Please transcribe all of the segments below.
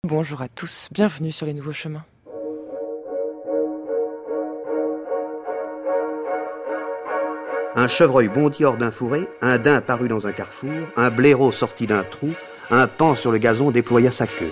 Bonjour à tous, bienvenue sur les nouveaux chemins. Un chevreuil bondit hors d'un fourré, un daim apparut dans un carrefour, un blaireau sortit d'un trou, un paon sur le gazon déploya sa queue.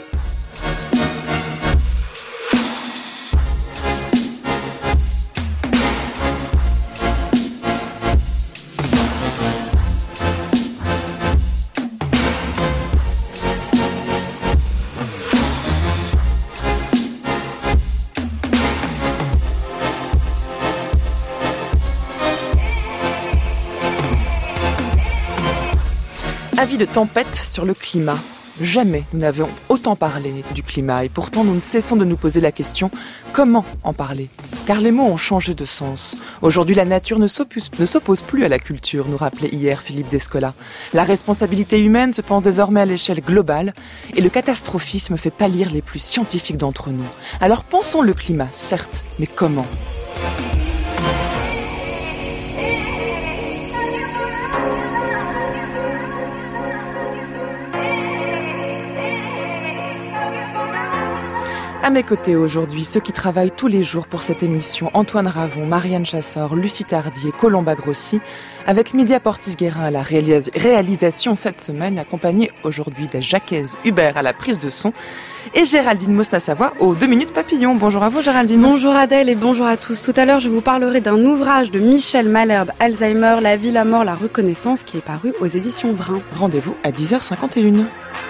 Avis de tempête sur le climat. Jamais nous n'avons autant parlé du climat et pourtant nous ne cessons de nous poser la question comment en parler ? Car les mots ont changé de sens. Aujourd'hui, la nature ne s'oppose plus à la culture, nous rappelait hier Philippe Descola. La responsabilité humaine se pense désormais à l'échelle globale et le catastrophisme fait pâlir les plus scientifiques d'entre nous. Alors pensons le climat, certes, mais comment ? À mes côtés aujourd'hui, ceux qui travaillent tous les jours pour cette émission, Antoine Ravon, Marianne Chassor, Lucie Tardier, Colomba Grossi, avec Média Portis-Guérin à la réalisation cette semaine, accompagnée aujourd'hui de Jacques Hubert à la prise de son et Géraldine Mosna-Savoie aux 2 minutes papillon. Bonjour à vous Géraldine. Bonjour Adèle et bonjour à tous. Tout à l'heure, je vous parlerai d'un ouvrage de Michel Malherbe, Alzheimer, la vie, la mort, la reconnaissance, qui est paru aux éditions Vrin. Rendez-vous à 10h51.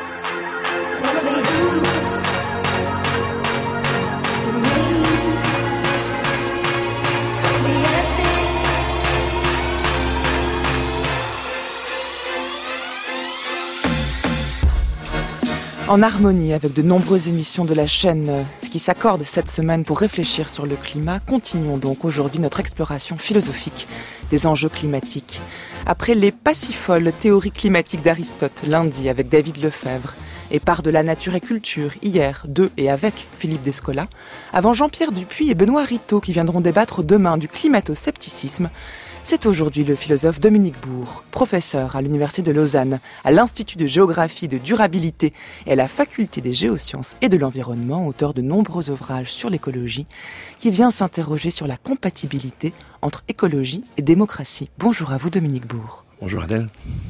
En harmonie avec de nombreuses émissions de la chaîne qui s'accordent cette semaine pour réfléchir sur le climat, continuons donc aujourd'hui notre exploration philosophique des enjeux climatiques. Après les pas si folles théories climatiques d'Aristote lundi avec David Lefebvre et Part de la nature et culture hier de et avec Philippe Descola, avant Jean-Pierre Dupuis et Benoît Ritaud qui viendront débattre demain du climato-scepticisme, c'est aujourd'hui le philosophe Dominique Bourg, professeur à l'Université de Lausanne, à l'Institut de géographie et de durabilité et à la Faculté des géosciences et de l'environnement, auteur de nombreux ouvrages sur l'écologie, qui vient s'interroger sur la compatibilité entre écologie et démocratie. Bonjour à vous Dominique Bourg. Bonjour Adèle.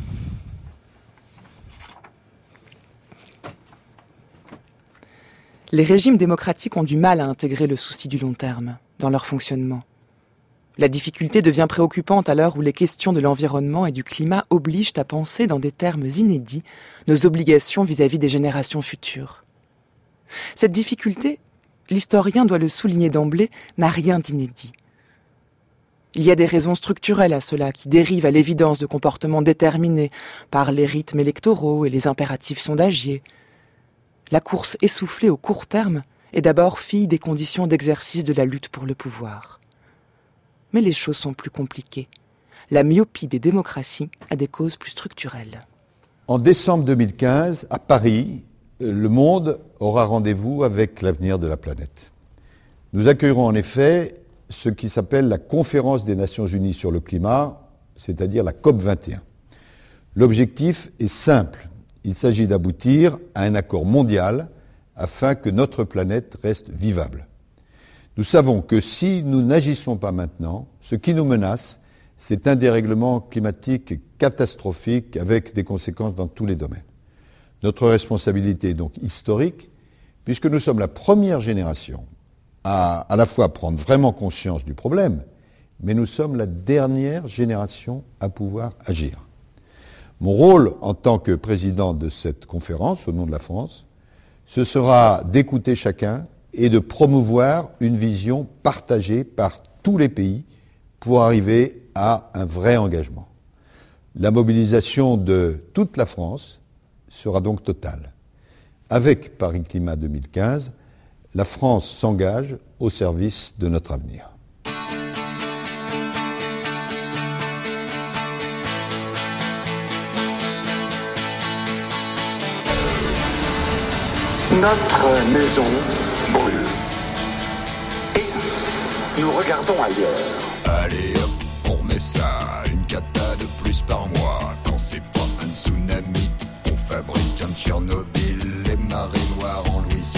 Les régimes démocratiques ont du mal à intégrer le souci du long terme dans leur fonctionnement. La difficulté devient préoccupante à l'heure où les questions de l'environnement et du climat obligent à penser dans des termes inédits nos obligations vis-à-vis des générations futures. Cette difficulté, l'historien doit le souligner d'emblée, n'a rien d'inédit. Il y a des raisons structurelles à cela qui dérivent à l'évidence de comportements déterminés par les rythmes électoraux et les impératifs sondagiers. La course essoufflée au court terme est d'abord fille des conditions d'exercice de la lutte pour le pouvoir. Mais les choses sont plus compliquées. La myopie des démocraties a des causes plus structurelles. En décembre 2015, à Paris, le monde aura rendez-vous avec l'avenir de la planète. Nous accueillerons en effet ce qui s'appelle la Conférence des Nations Unies sur le climat, c'est-à-dire la COP21. L'objectif est simple. Il s'agit d'aboutir à un accord mondial afin que notre planète reste vivable. Nous savons que si nous n'agissons pas maintenant, ce qui nous menace, c'est un dérèglement climatique catastrophique avec des conséquences dans tous les domaines. Notre responsabilité est donc historique, puisque nous sommes la première génération à la fois prendre vraiment conscience du problème, mais nous sommes la dernière génération à pouvoir agir. Mon rôle en tant que président de cette conférence, au nom de la France, ce sera d'écouter chacun et de promouvoir une vision partagée par tous les pays pour arriver à un vrai engagement. La mobilisation de toute la France sera donc totale. Avec Paris Climat 2015, la France s'engage au service de notre avenir. Notre maison brûle. Et nous regardons ailleurs. Allez hop, on remet ça, une cata de plus par mois. Quand c'est pas un tsunami, on fabrique un Tchernobyl. Les marées noires en Louisiane.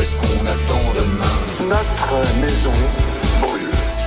est-ce qu'on attend demain? Notre maison brûle.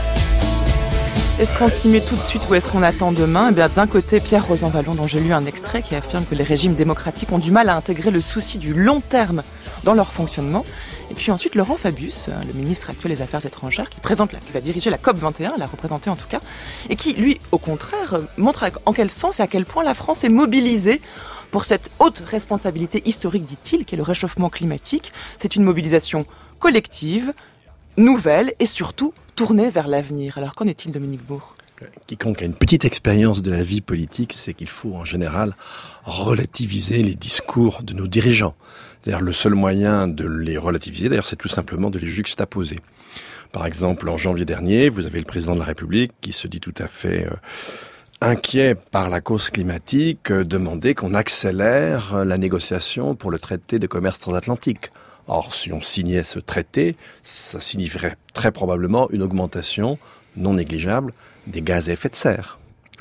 Est-ce qu'on s'y met tout de suite ou est-ce qu'on attend demain? Eh bien, d'un côté, Pierre Rosanvallon, dont j'ai lu un extrait, qui affirme que les régimes démocratiques ont du mal à intégrer le souci du long terme dans leur fonctionnement. Et puis ensuite, Laurent Fabius, le ministre actuel des Affaires étrangères, qui va diriger la COP21, l'a représenté en tout cas, et qui, lui, au contraire, montre en quel sens et à quel point la France est mobilisée pour cette haute responsabilité historique, dit-il, qui est le réchauffement climatique. C'est une mobilisation collective, nouvelle et surtout tournée vers l'avenir. Alors qu'en est-il, Dominique Bourg ? Quiconque a une petite expérience de la vie politique, c'est qu'il faut en général relativiser les discours de nos dirigeants. C'est-à-dire le seul moyen de les relativiser, d'ailleurs, c'est tout simplement de les juxtaposer. Par exemple, en janvier dernier, vous avez le président de la République qui se dit tout à fait inquiet par la cause climatique, demander qu'on accélère la négociation pour le traité de commerce transatlantique. Or, si on signait ce traité, ça signifierait très probablement une augmentation non négligeable des gaz à effet de serre.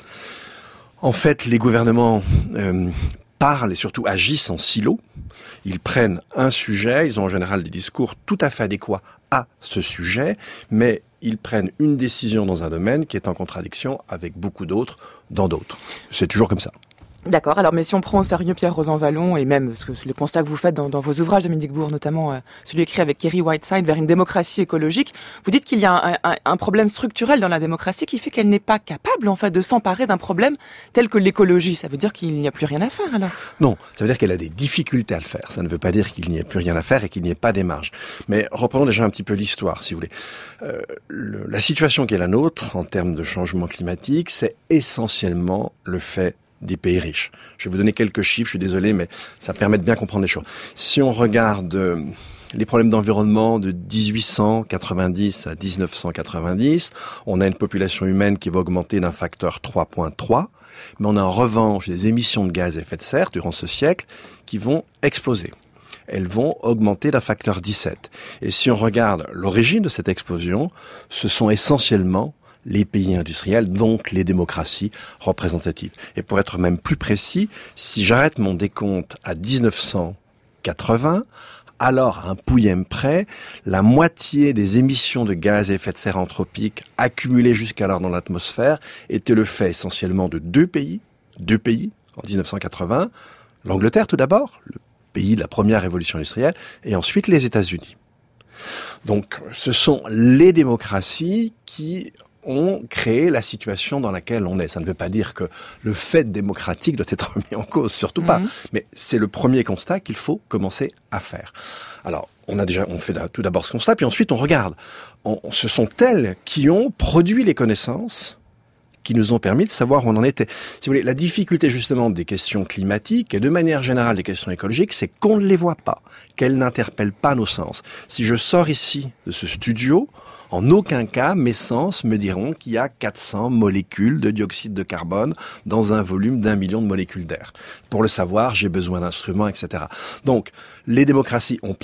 En fait, les gouvernements parlent et surtout agissent en silo. Ils prennent un sujet, ils ont en général des discours tout à fait adéquats à ce sujet, mais ils prennent une décision dans un domaine qui est en contradiction avec beaucoup d'autres dans d'autres. C'est toujours comme ça. D'accord, alors mais si on prend au sérieux Pierre Rosanvallon et même le constat que vous faites dans vos ouvrages, Dominique Bourg, notamment celui écrit avec Kerry Whiteside, Vers une démocratie écologique, vous dites qu'il y a un problème structurel dans la démocratie qui fait qu'elle n'est pas capable en fait de s'emparer d'un problème tel que l'écologie. Ça veut dire qu'il n'y a plus rien à faire alors? Non, ça veut dire qu'elle a des difficultés à le faire. Ça ne veut pas dire qu'il n'y ait plus rien à faire et qu'il n'y ait pas des marges. Mais reprenons déjà un petit peu l'histoire, si vous voulez. La situation qui est la nôtre en termes de changement climatique, c'est essentiellement le fait des pays riches. Je vais vous donner quelques chiffres, je suis désolé, mais ça permet de bien comprendre les choses. Si on regarde les problèmes d'environnement de 1890 à 1990, on a une population humaine qui va augmenter d'un facteur 3.3, mais on a en revanche des émissions de gaz à effet de serre durant ce siècle qui vont exploser. Elles vont augmenter d'un facteur 17. Et si on regarde l'origine de cette explosion, ce sont essentiellement les pays industriels, donc les démocraties représentatives. Et pour être même plus précis, si j'arrête mon décompte à 1980, alors à un pouillème près, la moitié des émissions de gaz à effet de serre anthropique accumulées jusqu'alors dans l'atmosphère était le fait essentiellement de deux pays en 1980, l'Angleterre tout d'abord, le pays de la première révolution industrielle, et ensuite les États-Unis. Donc ce sont les démocraties qui ont créé la situation dans laquelle on est. Ça ne veut pas dire que le fait démocratique doit être mis en cause, surtout pas. Mais c'est le premier constat qu'il faut commencer à faire. Alors, on fait tout d'abord ce constat, puis ensuite on regarde. Ce sont elles qui ont produit les connaissances qui nous ont permis de savoir où on en était. Si vous voulez, la difficulté justement des questions climatiques et de manière générale des questions écologiques, c'est qu'on ne les voit pas, qu'elles n'interpellent pas nos sens. Si je sors ici de ce studio, en aucun cas mes sens me diront qu'il y a 400 molécules de dioxyde de carbone dans un volume d'1 million de molécules d'air. Pour le savoir, j'ai besoin d'instruments, etc. Donc, les démocraties ont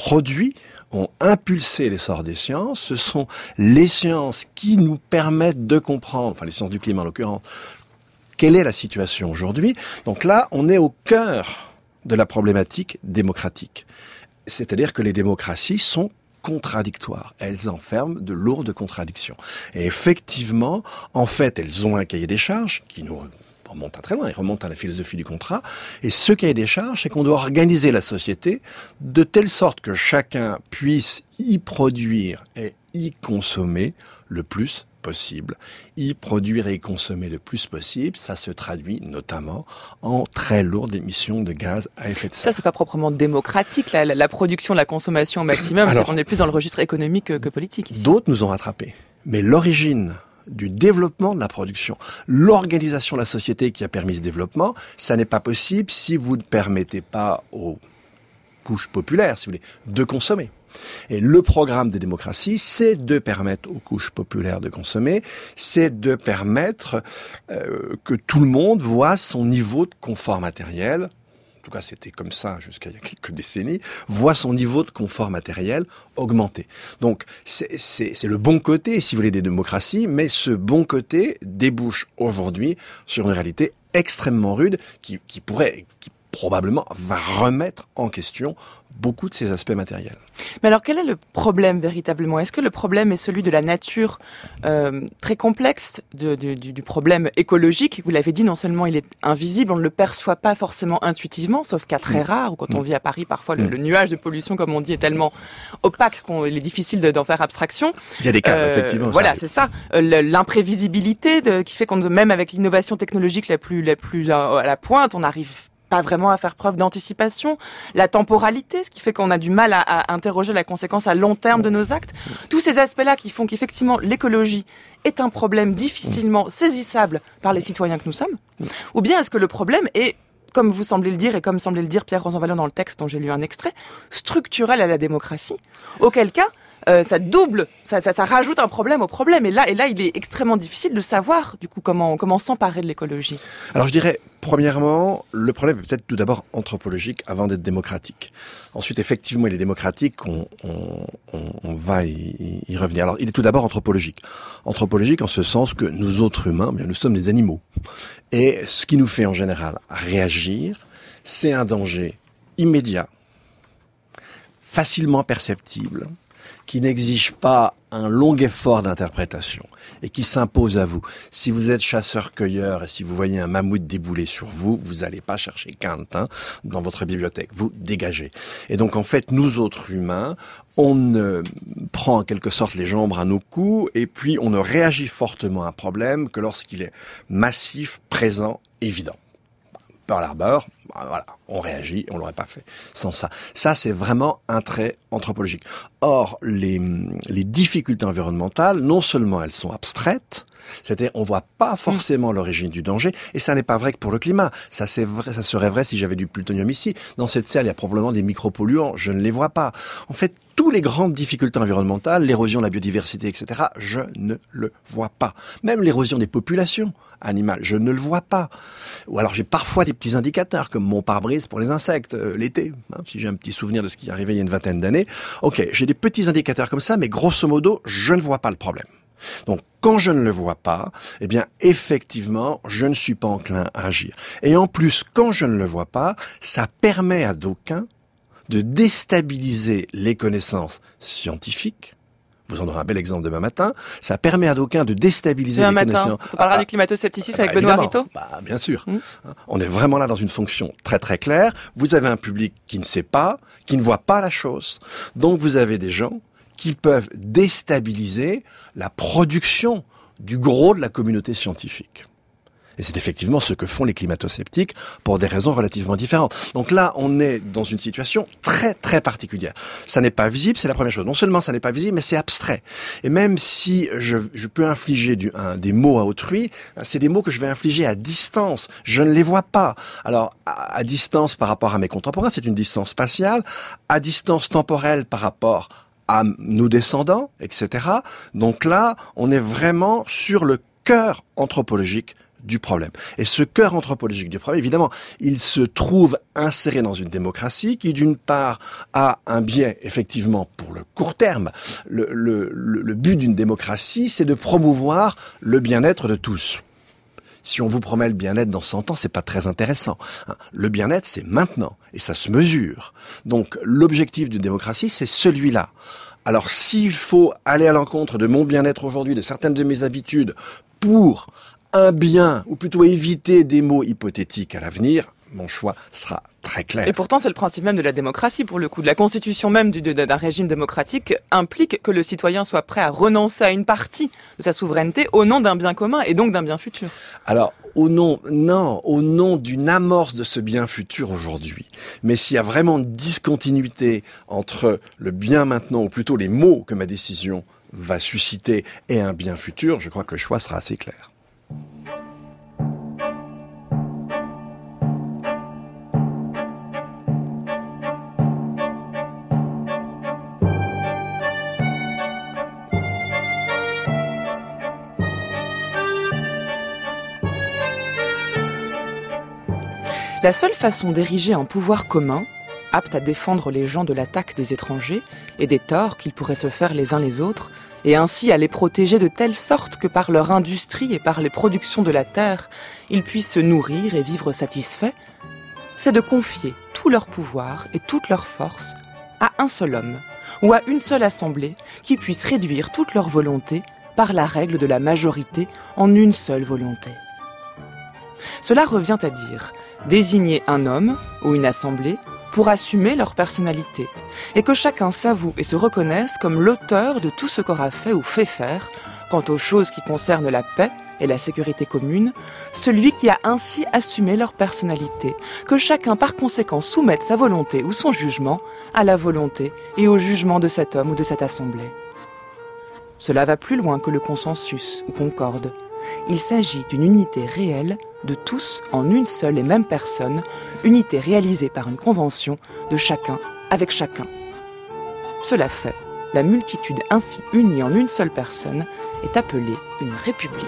impulsé l'essor des sciences. Ce sont les sciences qui nous permettent de comprendre, enfin les sciences du climat en l'occurrence, quelle est la situation aujourd'hui. Donc là, on est au cœur de la problématique démocratique. C'est-à-dire que les démocraties sont contradictoires. Elles enferment de lourdes contradictions. Et effectivement, en fait, elles ont un cahier des charges qui nous remonte à très loin, il remonte à la philosophie du contrat. Et ce cahier des charges, c'est qu'on doit organiser la société de telle sorte que chacun puisse y produire et y consommer le plus possible. Y produire et y consommer le plus possible, ça se traduit notamment en très lourdes émissions de gaz à effet de serre. Ça, c'est pas proprement démocratique, la production, la consommation au maximum. Alors, c'est qu'on est plus dans le registre économique que politique ici. D'autres nous ont rattrapés. Mais l'origine du développement de la production, l'organisation de la société qui a permis ce développement, ça n'est pas possible si vous ne permettez pas aux couches populaires, si vous voulez, de consommer. Et le programme des démocraties, c'est de permettre aux couches populaires de consommer, c'est de permettre que tout le monde voit son niveau de confort matériel, en tout cas c'était comme ça jusqu'à il y a quelques décennies, voit son niveau de confort matériel augmenter. Donc c'est le bon côté, si vous voulez, des démocraties, mais ce bon côté débouche aujourd'hui sur une réalité extrêmement rude qui probablement va remettre en question beaucoup de ces aspects matériels. Mais alors, quel est le problème véritablement ? Est-ce que le problème est celui de la nature très complexe du problème écologique ? Vous l'avez dit, non seulement il est invisible, on ne le perçoit pas forcément intuitivement, sauf cas très rares, ou quand on vit à Paris, parfois le nuage de pollution, comme on dit, est tellement opaque qu'il est difficile d'en faire abstraction. Il y a des cas, effectivement. Voilà, c'est ça. L'imprévisibilité qui fait qu'on, même avec l'innovation technologique la plus à la pointe, on n'arrive pas vraiment à faire preuve d'anticipation, la temporalité, ce qui fait qu'on a du mal à interroger la conséquence à long terme de nos actes. Tous ces aspects-là qui font qu'effectivement l'écologie est un problème difficilement saisissable par les citoyens que nous sommes. Ou bien est-ce que le problème est, comme vous semblez le dire et comme semblait le dire Pierre Rosanvallon dans le texte dont j'ai lu un extrait, structurel à la démocratie, auquel cas ça rajoute un problème au problème. Et là, il est extrêmement difficile de savoir, du coup, comment s'emparer de l'écologie. Alors, je dirais, premièrement, le problème est peut-être tout d'abord anthropologique avant d'être démocratique. Ensuite, effectivement, il est démocratique, on va y revenir. Alors, il est tout d'abord anthropologique. Anthropologique en ce sens que nous autres humains, bien, nous sommes des animaux. Et ce qui nous fait en général réagir, c'est un danger immédiat, facilement perceptible, qui n'exige pas un long effort d'interprétation et qui s'impose à vous. Si vous êtes chasseur-cueilleur et si vous voyez un mammouth débouler sur vous, vous n'allez pas chercher Kant dans votre bibliothèque, vous dégagez. Et donc en fait, nous autres humains, on prend en quelque sorte les jambes à nos coups et puis on ne réagit fortement à un problème que lorsqu'il est massif, présent, évident. Pearl Harbor, voilà, on réagit, on l'aurait pas fait sans ça. Ça, c'est vraiment un trait anthropologique. Or, les difficultés environnementales, non seulement elles sont abstraites, c'est-à-dire on voit pas forcément l'origine du danger, et ça n'est pas vrai que pour le climat. Ça serait vrai si j'avais du plutonium ici. Dans cette serre, il y a probablement des micropolluants, je ne les vois pas. En fait, toutes les grandes difficultés environnementales, l'érosion de la biodiversité, etc., je ne le vois pas. Même l'érosion des populations animales, je ne le vois pas. Ou alors j'ai parfois des petits indicateurs, comme mon pare-brise pour les insectes, l'été, si j'ai un petit souvenir de ce qui est arrivé il y a une vingtaine d'années. Ok, j'ai des petits indicateurs comme ça, mais grosso modo, je ne vois pas le problème. Donc, quand je ne le vois pas, eh bien, effectivement, je ne suis pas enclin à agir. Et en plus, quand je ne le vois pas, ça permet à d'aucuns de déstabiliser les connaissances scientifiques. Vous en aurez un bel exemple demain matin. Ça permet à d'aucuns de déstabiliser les connaissances. On parlera du climato-scepticisme avec Benoît Ritaud. Bien sûr. On est vraiment là dans une fonction très très claire. Vous avez un public qui ne sait pas, qui ne voit pas la chose. Donc vous avez des gens qui peuvent déstabiliser la production du gros de la communauté scientifique. Et c'est effectivement ce que font les climato-sceptiques pour des raisons relativement différentes. Donc là, on est dans une situation très très particulière. Ça n'est pas visible, c'est la première chose. Non seulement ça n'est pas visible, mais c'est abstrait. Et même si je peux infliger des mots à autrui, c'est des mots que je vais infliger à distance. Je ne les vois pas. Alors, à distance par rapport à mes contemporains, c'est une distance spatiale. À distance temporelle par rapport à nos descendants, etc. Donc là, on est vraiment sur le cœur anthropologique du problème. Et ce cœur anthropologique du problème, évidemment, il se trouve inséré dans une démocratie qui, d'une part, a un biais, effectivement, pour le court terme. Le but d'une démocratie, c'est de promouvoir le bien-être de tous. Si on vous promet le bien-être dans 100 ans, c'est pas très intéressant. Le bien-être, c'est maintenant. Et ça se mesure. Donc, l'objectif d'une démocratie, c'est celui-là. Alors, s'il faut aller à l'encontre de mon bien-être aujourd'hui, de certaines de mes habitudes, pour un bien, ou plutôt éviter des mots hypothétiques à l'avenir, mon choix sera très clair. Et pourtant, c'est le principe même de la démocratie, pour le coup. De la constitution même d'un régime démocratique implique que le citoyen soit prêt à renoncer à une partie de sa souveraineté au nom d'un bien commun et donc d'un bien futur. Alors, au nom d'une amorce de ce bien futur aujourd'hui. Mais s'il y a vraiment une discontinuité entre le bien maintenant, ou plutôt les mots que ma décision va susciter, et un bien futur, je crois que le choix sera assez clair. La seule façon d'ériger un pouvoir commun, apte à défendre les gens de l'attaque des étrangers et des torts qu'ils pourraient se faire les uns les autres, et ainsi à les protéger de telle sorte que par leur industrie et par les productions de la terre, ils puissent se nourrir et vivre satisfaits, c'est de confier tout leur pouvoir et toute leur force à un seul homme ou à une seule assemblée qui puisse réduire toute leur volonté par la règle de la majorité en une seule volonté. Cela revient à dire désigner un homme ou une assemblée pour assumer leur personnalité et que chacun s'avoue et se reconnaisse comme l'auteur de tout ce qu'aura fait ou fait faire quant aux choses qui concernent la paix et la sécurité commune, celui qui a ainsi assumé leur personnalité, que chacun par conséquent soumette sa volonté ou son jugement à la volonté et au jugement de cet homme ou de cette assemblée. Cela va plus loin que le consensus ou concorde. Il s'agit d'une unité réelle de tous en une seule et même personne, unité réalisée par une convention de chacun avec chacun. Cela fait, la multitude ainsi unie en une seule personne est appelée une république.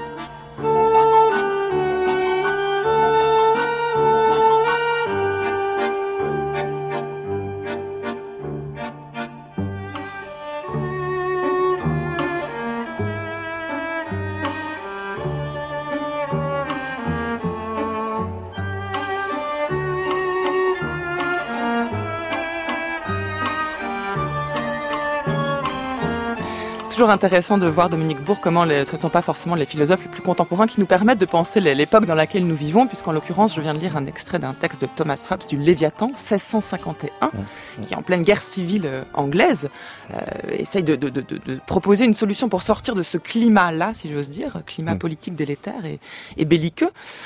C'est toujours intéressant de voir, Dominique Bourg, comment ce ne sont pas forcément les philosophes les plus contemporains qui nous permettent de penser l'époque dans laquelle nous vivons, puisqu'en l'occurrence, je viens de lire un extrait d'un texte de Thomas Hobbes du Léviathan, 1651, qui, en pleine guerre civile anglaise, essaye de proposer une solution pour sortir de ce climat-là, si j'ose dire, climat politique délétère et belliqueux,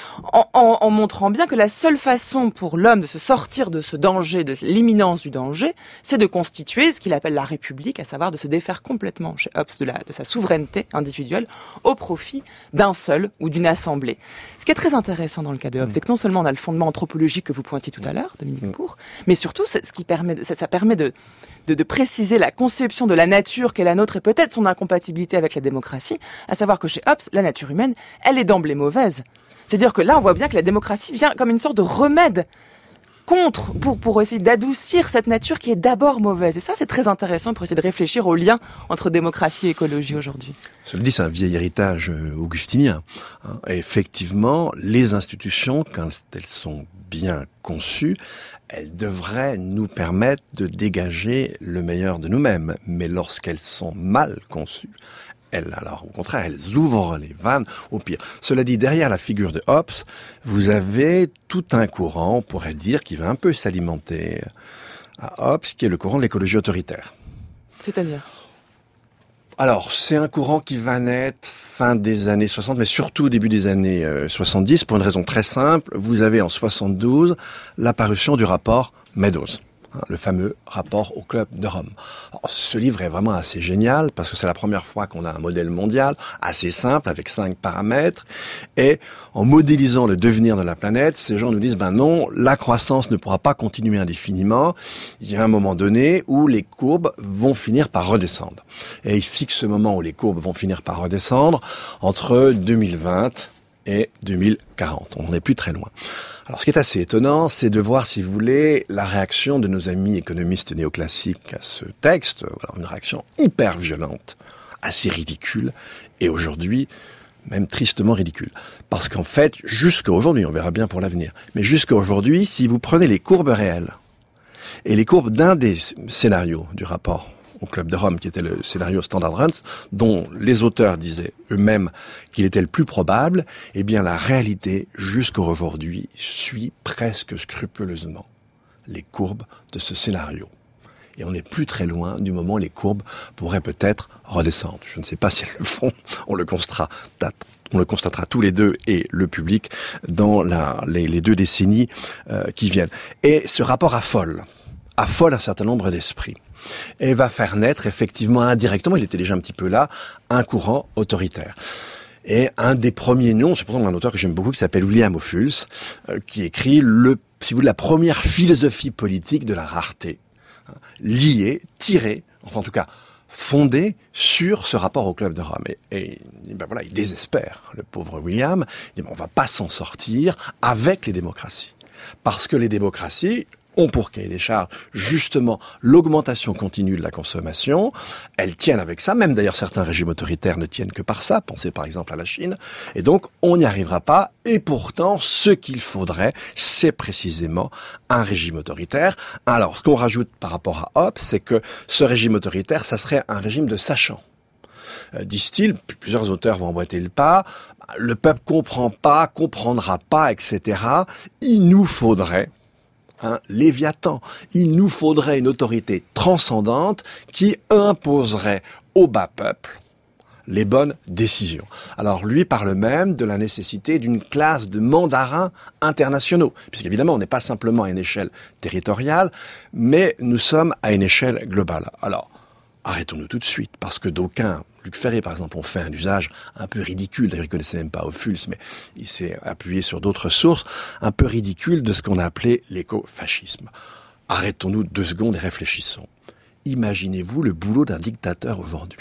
en montrant bien que la seule façon pour l'homme de se sortir de ce danger, de l'imminence du danger, c'est de constituer ce qu'il appelle la République, à savoir de se défaire complètement chez Hobbes de sa souveraineté individuelle au profit d'un seul ou d'une assemblée. Ce qui est très intéressant dans le cas de Hobbes, c'est que non seulement on a le fondement anthropologique que vous pointiez tout à l'heure, Dominique Bourg, mais surtout ça permet de préciser la conception de la nature qu'est la nôtre et peut-être son incompatibilité avec la démocratie, à savoir que chez Hobbes, la nature humaine, elle est d'emblée mauvaise. C'est-à-dire que là, on voit bien que la démocratie vient comme une sorte de remède contre, pour essayer d'adoucir cette nature qui est d'abord mauvaise. Et ça, c'est très intéressant pour essayer de réfléchir au lien entre démocratie et écologie aujourd'hui. Cela dit, c'est un vieil héritage augustinien. Et effectivement, les institutions, quand elles sont bien conçues, elles devraient nous permettre de dégager le meilleur de nous-mêmes. Mais lorsqu'elles sont mal conçues, alors, au contraire, elles ouvrent les vannes au pire. Cela dit, derrière la figure de Hobbes, vous avez tout un courant, on pourrait dire, qui va un peu s'alimenter à Hobbes, qui est le courant de l'écologie autoritaire. C'est-à-dire ? Alors, c'est un courant qui va naître fin des années 60, mais surtout au début des années 70, pour une raison très simple. Vous avez en 72 l'apparition du rapport Meadows, le fameux rapport au Club de Rome. Alors, ce livre est vraiment assez génial parce que c'est la première fois qu'on a un modèle mondial assez simple avec 5 paramètres et en modélisant le devenir de la planète, ces gens nous disent non, la croissance ne pourra pas continuer indéfiniment. Il y a un moment donné où les courbes vont finir par redescendre. Et ils fixent ce moment où les courbes vont finir par redescendre entre 2020 et 2040. On n'en est plus très loin. Alors, ce qui est assez étonnant, c'est de voir, si vous voulez, la réaction de nos amis économistes néoclassiques à ce texte. Voilà, une réaction hyper violente, assez ridicule, et aujourd'hui, même tristement ridicule. Parce qu'en fait, jusqu'à aujourd'hui, on verra bien pour l'avenir, mais jusqu'à aujourd'hui, si vous prenez les courbes réelles, et les courbes d'un des scénarios du rapport au Club de Rome, qui était le scénario Standard Runs, dont les auteurs disaient eux-mêmes qu'il était le plus probable, eh bien la réalité, jusqu'à aujourd'hui, suit presque scrupuleusement les courbes de ce scénario. Et on n'est plus très loin du moment où les courbes pourraient peut-être redescendre. Je ne sais pas si elles le font, on le constatera tous les deux et le public dans les 2 décennies qui viennent. Et ce rapport affole un certain nombre d'esprits. Et va faire naître effectivement indirectement, il était déjà un petit peu là, un courant autoritaire. Et un des premiers noms, c'est pourtant un auteur que j'aime beaucoup, qui s'appelle William Ophuls, qui écrit la première philosophie politique de la rareté, liée, tirée, enfin en tout cas fondée sur ce rapport au Club de Rome. Et voilà, il désespère, le pauvre William. Il dit on va pas s'en sortir avec les démocraties, parce que les démocraties, ont pour cahier des charges justement l'augmentation continue de la consommation. Elles tiennent avec ça, même d'ailleurs certains régimes autoritaires ne tiennent que par ça, pensez par exemple à la Chine, et donc on n'y arrivera pas, et pourtant ce qu'il faudrait, c'est précisément un régime autoritaire. Alors ce qu'on rajoute par rapport à Hobbes, c'est que ce régime autoritaire, ça serait un régime de sachants. Disent-ils, plusieurs auteurs vont emboîter le pas, le peuple comprendra pas, etc. Il nous faudrait un Léviathan. Il nous faudrait une autorité transcendante qui imposerait au bas peuple les bonnes décisions. Alors lui parle même de la nécessité d'une classe de mandarins internationaux, puisqu'évidemment on n'est pas simplement à une échelle territoriale, mais nous sommes à une échelle globale. Alors, arrêtons-nous tout de suite, parce que d'aucuns, Luc Ferré par exemple, ont fait un usage un peu ridicule, d'ailleurs il ne connaissait même pas Ophuls, mais il s'est appuyé sur d'autres sources, un peu ridicule de ce qu'on a appelé l'écofascisme. Arrêtons-nous 2 secondes et réfléchissons. Imaginez-vous le boulot d'un dictateur aujourd'hui.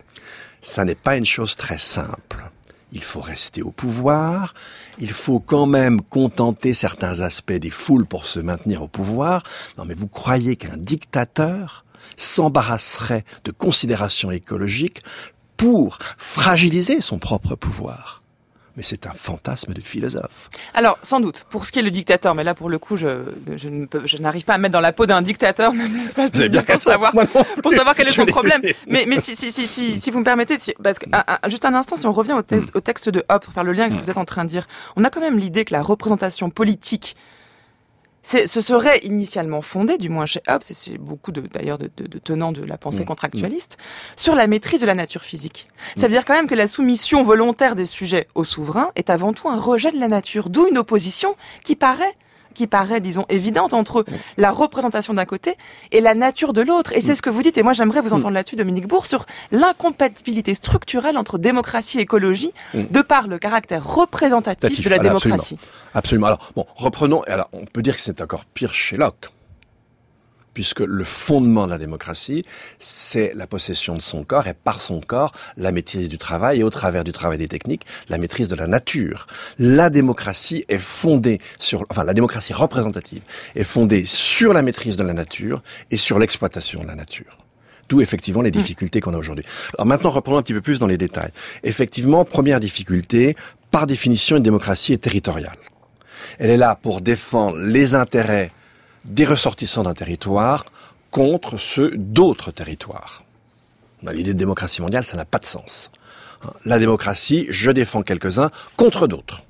Ça n'est pas une chose très simple. Il faut rester au pouvoir, il faut quand même contenter certains aspects des foules pour se maintenir au pouvoir. Non mais vous croyez qu'un dictateur s'embarrasserait de considérations écologiques pour fragiliser son propre pouvoir? Mais c'est un fantasme de philosophe. Alors, sans doute, pour ce qui est le dictateur, mais là, pour le coup, je n'arrive pas à me mettre dans la peau d'un dictateur, même l'espace de bien pour savoir quel est son problème. Mais si vous me permettez, parce que, juste un instant, si on revient au texte de Hobbes, pour faire le lien avec ce que vous êtes en train de dire, on a quand même l'idée que la représentation politique, ce serait initialement fondé, du moins chez Hobbes, et c'est beaucoup de tenants de la pensée contractualiste, sur la maîtrise de la nature physique. Ça veut dire quand même que la soumission volontaire des sujets au souverain est avant tout un rejet de la nature, d'où une opposition qui paraît, disons, évidente entre la représentation d'un côté et la nature de l'autre. Et c'est ce que vous dites, et moi j'aimerais vous entendre là-dessus, Dominique Bourg, sur l'incompatibilité structurelle entre démocratie et écologie, de par le caractère représentatif de la démocratie. Absolument. Alors, bon, reprenons, alors on peut dire que c'est encore pire chez Locke, puisque le fondement de la démocratie, c'est la possession de son corps, et par son corps, la maîtrise du travail, et au travers du travail des techniques, la maîtrise de la nature. La démocratie est fondée la démocratie représentative est fondée sur la maîtrise de la nature et sur l'exploitation de la nature. D'où effectivement les difficultés qu'on a aujourd'hui. Alors maintenant, reprenons un petit peu plus dans les détails. Effectivement, première difficulté, par définition, une démocratie est territoriale. Elle est là pour défendre les intérêts des ressortissants d'un territoire contre ceux d'autres territoires. L'idée de démocratie mondiale, ça n'a pas de sens. La démocratie, je défends quelques-uns contre d'autres.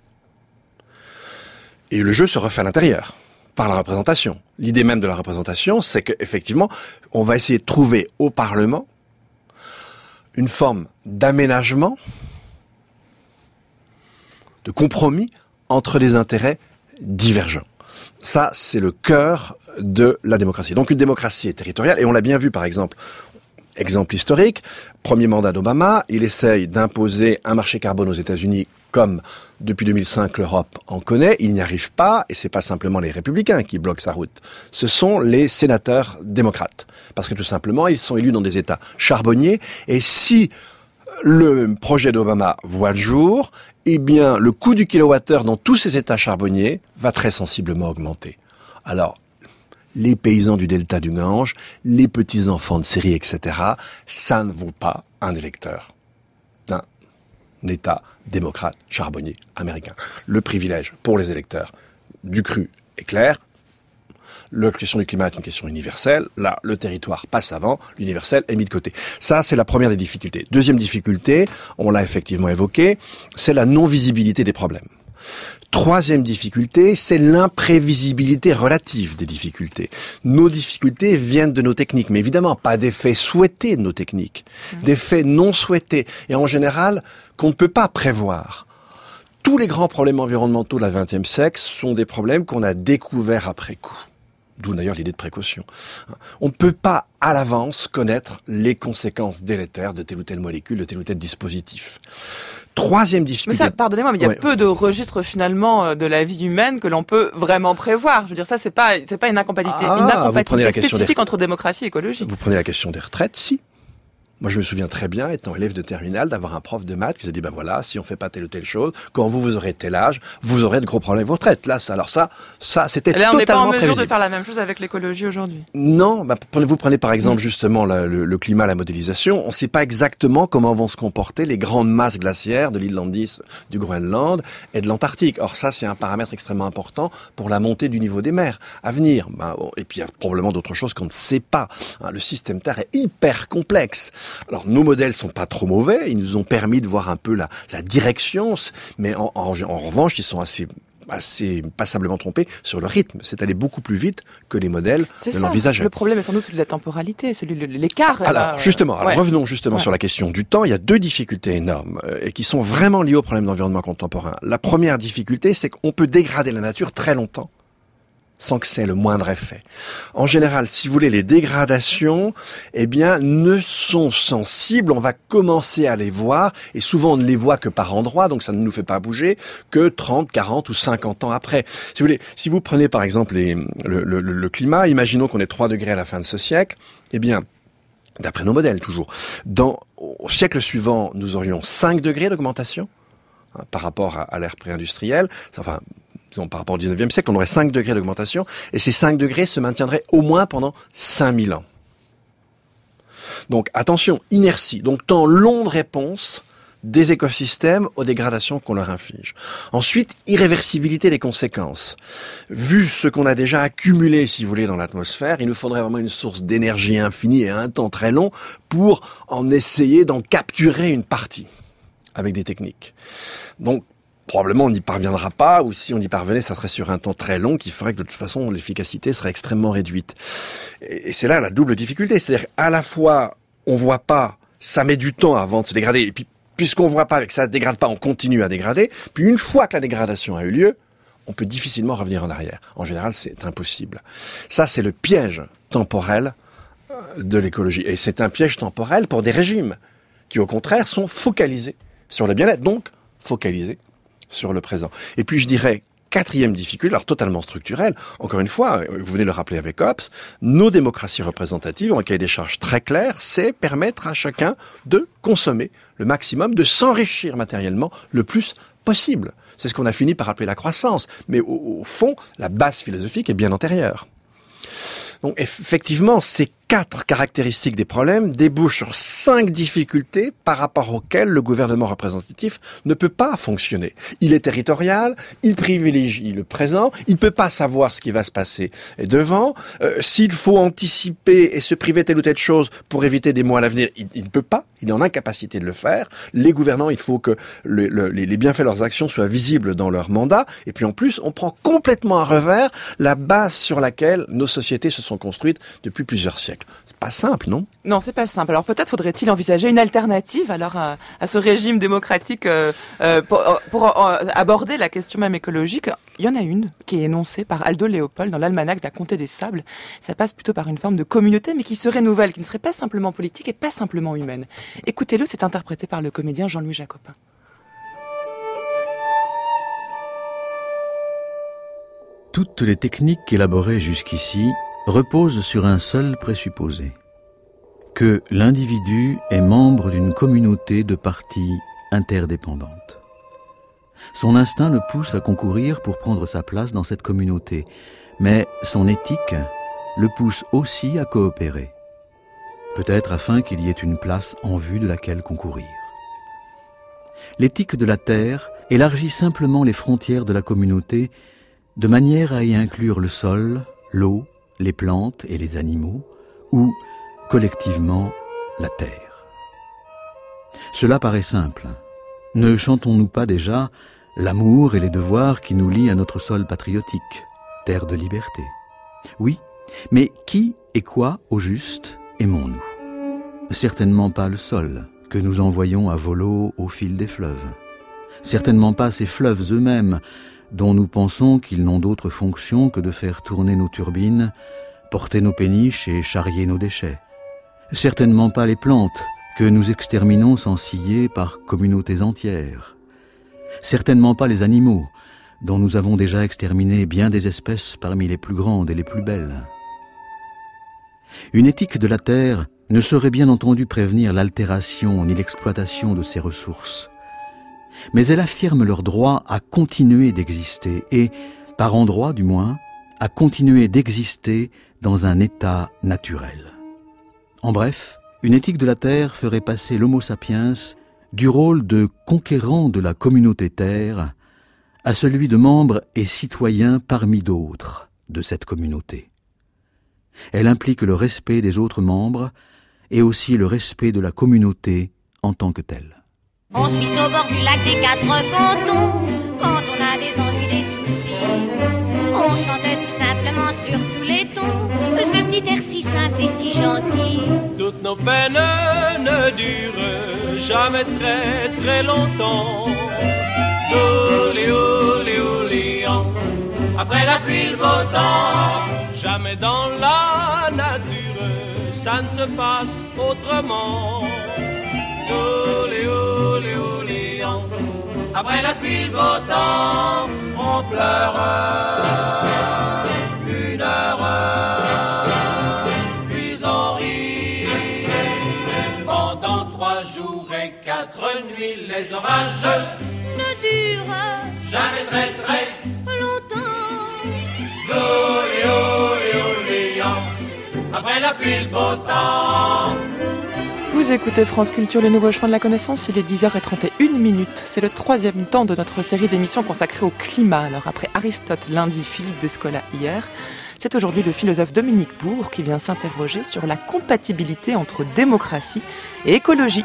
Et le jeu se refait à l'intérieur, par la représentation. L'idée même de la représentation, c'est qu'effectivement, on va essayer de trouver au Parlement une forme d'aménagement, de compromis entre des intérêts divergents. Ça, c'est le cœur de la démocratie. Donc une démocratie est territoriale, et on l'a bien vu par exemple, exemple historique, premier mandat d'Obama, il essaye d'imposer un marché carbone aux États-Unis comme depuis 2005 l'Europe en connaît, il n'y arrive pas, et c'est pas simplement les républicains qui bloquent sa route, ce sont les sénateurs démocrates, parce que tout simplement ils sont élus dans des États charbonniers, et si le projet d'Obama voit le jour, eh bien, le coût du kilowattheure dans tous ces États charbonniers va très sensiblement augmenter. Alors, les paysans du delta du Gange, les petits-enfants de Syrie, etc., ça ne vaut pas un électeur d'un État démocrate charbonnier américain. Le privilège pour les électeurs du cru est clair. La question du climat est une question universelle. Là, le territoire passe avant, l'universel est mis de côté. Ça, c'est la première des difficultés. Deuxième difficulté, on l'a effectivement évoqué, c'est la non-visibilité des problèmes. Troisième difficulté, c'est l'imprévisibilité relative des difficultés. Nos difficultés viennent de nos techniques, mais évidemment pas des faits souhaités de nos techniques, des faits non souhaités, et en général qu'on ne peut pas prévoir. Tous les grands problèmes environnementaux de la XXe siècle sont des problèmes qu'on a découverts après coup. D'où d'ailleurs l'idée de précaution. On ne peut pas à l'avance connaître les conséquences délétères de telle ou telle molécule, de tel ou tel dispositif. Troisième difficulté. Mais ça, pardonnez-moi, mais il y a peu de registres finalement de la vie humaine que l'on peut vraiment prévoir. Je veux dire, ça, c'est pas une incompatibilité, spécifique entre démocratie et écologie. Vous prenez la question des retraites, si. Moi, je me souviens très bien, étant élève de terminale, d'avoir un prof de maths qui nous a dit, voilà, si on fait pas telle ou telle chose, quand vous aurez tel âge, vous aurez de gros problèmes avec vos retraites. Là, ça, c'était totalement prévisible. Là, on n'est pas en mesure de faire la même chose avec l'écologie aujourd'hui. Non, vous prenez par exemple justement le climat, la modélisation. On ne sait pas exactement comment vont se comporter les grandes masses glaciaires de l'île Landis, du Groenland et de l'Antarctique. Or ça, c'est un paramètre extrêmement important pour la montée du niveau des mers à venir. Et puis il y a probablement d'autres choses qu'on ne sait pas. Le système Terre est hyper complexe. Alors nos modèles sont pas trop mauvais, ils nous ont permis de voir un peu la direction, mais en revanche, ils sont assez passablement trompés sur le rythme. C'est allé beaucoup plus vite que les modèles ne l'envisageaient. Le problème est sans doute celui de la temporalité, celui de l'écart. Alors revenons justement sur la question du temps. Il y a deux difficultés énormes et qui sont vraiment liées au problème d'environnement contemporain. La première difficulté, c'est qu'on peut dégrader la nature très longtemps sans que c'est le moindre effet. En général, si vous voulez, les dégradations, ne sont sensibles. On va commencer à les voir, et souvent on ne les voit que par endroits, donc ça ne nous fait pas bouger, que 30, 40 ou 50 ans après. Si vous voulez, si vous prenez par exemple le climat, imaginons qu'on ait 3 degrés à la fin de ce siècle, d'après nos modèles toujours, au siècle suivant, nous aurions 5 degrés d'augmentation, par rapport à l'ère pré-industrielle, disons, par rapport au 19e siècle, on aurait 5 degrés d'augmentation, et ces 5 degrés se maintiendraient au moins pendant 5000 ans. Donc, attention, inertie. Donc, temps long de réponse des écosystèmes aux dégradations qu'on leur inflige. Ensuite, irréversibilité des conséquences. Vu ce qu'on a déjà accumulé, si vous voulez, dans l'atmosphère, il nous faudrait vraiment une source d'énergie infinie et un temps très long pour essayer d'en capturer une partie avec des techniques. Donc, probablement on n'y parviendra pas, ou si on y parvenait, ça serait sur un temps très long qui ferait que de toute façon l'efficacité serait extrêmement réduite. Et c'est là la double difficulté, c'est-à-dire à la fois on voit pas, ça met du temps avant de se dégrader, et puis puisqu'on voit pas et que ça se dégrade pas, on continue à dégrader, puis une fois que la dégradation a eu lieu, on peut difficilement revenir en arrière. En général, c'est impossible. Ça, c'est le piège temporel de l'écologie. Et c'est un piège temporel pour des régimes qui, au contraire, sont focalisés sur le bien-être, donc focalisés sur le présent. Et puis je dirais, quatrième difficulté, alors totalement structurelle, encore une fois, vous venez de le rappeler avec Hobbes, nos démocraties représentatives ont un cahier des charges très clair, c'est permettre à chacun de consommer le maximum, de s'enrichir matériellement le plus possible. C'est ce qu'on a fini par appeler la croissance, mais au fond, la base philosophique est bien antérieure. Donc effectivement, ces 4 caractéristiques des problèmes débouchent sur 5 difficultés par rapport auxquelles le gouvernement représentatif ne peut pas fonctionner. Il est territorial, il privilégie le présent, il ne peut pas savoir ce qui va se passer devant. S'il faut anticiper et se priver telle ou telle chose pour éviter des mois à l'avenir, il ne peut pas, il est en incapacité de le faire. Les gouvernants, il faut que les bienfaits de leurs actions soient visibles dans leur mandat. Et puis en plus, on prend complètement à revers la base sur laquelle nos sociétés se sont construites depuis plusieurs siècles. C'est pas simple, non? Non, c'est pas simple. Alors peut-être faudrait-il envisager une alternative alors à ce régime démocratique pour aborder la question même écologique. Il y en a une qui est énoncée par Aldo Léopold dans l'Almanach de la Comté des Sables. Ça passe plutôt par une forme de communauté, mais qui serait nouvelle, qui ne serait pas simplement politique et pas simplement humaine. Écoutez-le, c'est interprété par le comédien Jean-Louis Jacopin. Toutes les techniques élaborées jusqu'ici repose sur un seul présupposé, que l'individu est membre d'une communauté de parties interdépendantes. Son instinct le pousse à concourir pour prendre sa place dans cette communauté, mais son éthique le pousse aussi à coopérer, peut-être afin qu'il y ait une place en vue de laquelle concourir. L'éthique de la Terre élargit simplement les frontières de la communauté de manière à y inclure le sol, l'eau, les plantes et les animaux, ou, collectivement, la terre. Cela paraît simple. Ne chantons-nous pas déjà l'amour et les devoirs qui nous lient à notre sol patriotique, terre de liberté? Oui, mais qui et quoi, au juste, aimons-nous? Certainement pas le sol, que nous envoyons à volo au fil des fleuves. Certainement pas ces fleuves eux-mêmes, dont nous pensons qu'ils n'ont d'autre fonction que de faire tourner nos turbines, porter nos péniches et charrier nos déchets. Certainement pas les plantes que nous exterminons sans ciller par communautés entières. Certainement pas les animaux, dont nous avons déjà exterminé bien des espèces parmi les plus grandes et les plus belles. Une éthique de la terre ne saurait bien entendu prévenir l'altération ni l'exploitation de ces ressources. Mais elle affirme leur droit à continuer d'exister et, par endroits du moins, à continuer d'exister dans un état naturel. En bref, une éthique de la Terre ferait passer l'Homo sapiens du rôle de conquérant de la communauté Terre à celui de membre et citoyen parmi d'autres de cette communauté. Elle implique le respect des autres membres et aussi le respect de la communauté en tant que telle. En Suisse, au bord du lac des 4 cantons, quand on a des ennuis, des soucis, on chantait tout simplement sur tous les tons ce petit air si simple et si gentil. Toutes nos peines ne durent jamais très très longtemps. Olé, olé, olé, après la pluie, le beau temps. Jamais dans la nature ça ne se passe autrement. Olé, olé, olé, après la pluie, le beau temps. On pleure une heure, puis on rit. Pendant 3 jours et 4 nuits, les orages ne durent jamais très très longtemps. Olé, olé, olé, après la pluie, le beau temps. Vous écoutez France Culture, les nouveaux chemins de la connaissance, il est 10h31. C'est le 3e temps de notre série d'émissions consacrée au climat. Alors après Aristote lundi, Philippe Descola hier, c'est aujourd'hui le philosophe Dominique Bourg qui vient s'interroger sur la compatibilité entre démocratie et écologie.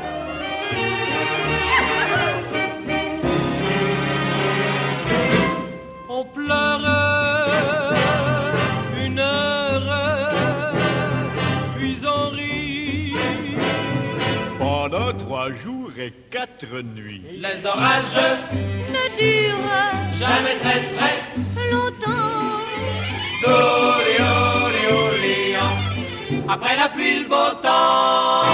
On pleure une heure, puis on rit. Pendant 3 jours et 4 nuits, les orages ne durent jamais très très longtemps. Olé, olé, olé, après la pluie, le beau temps.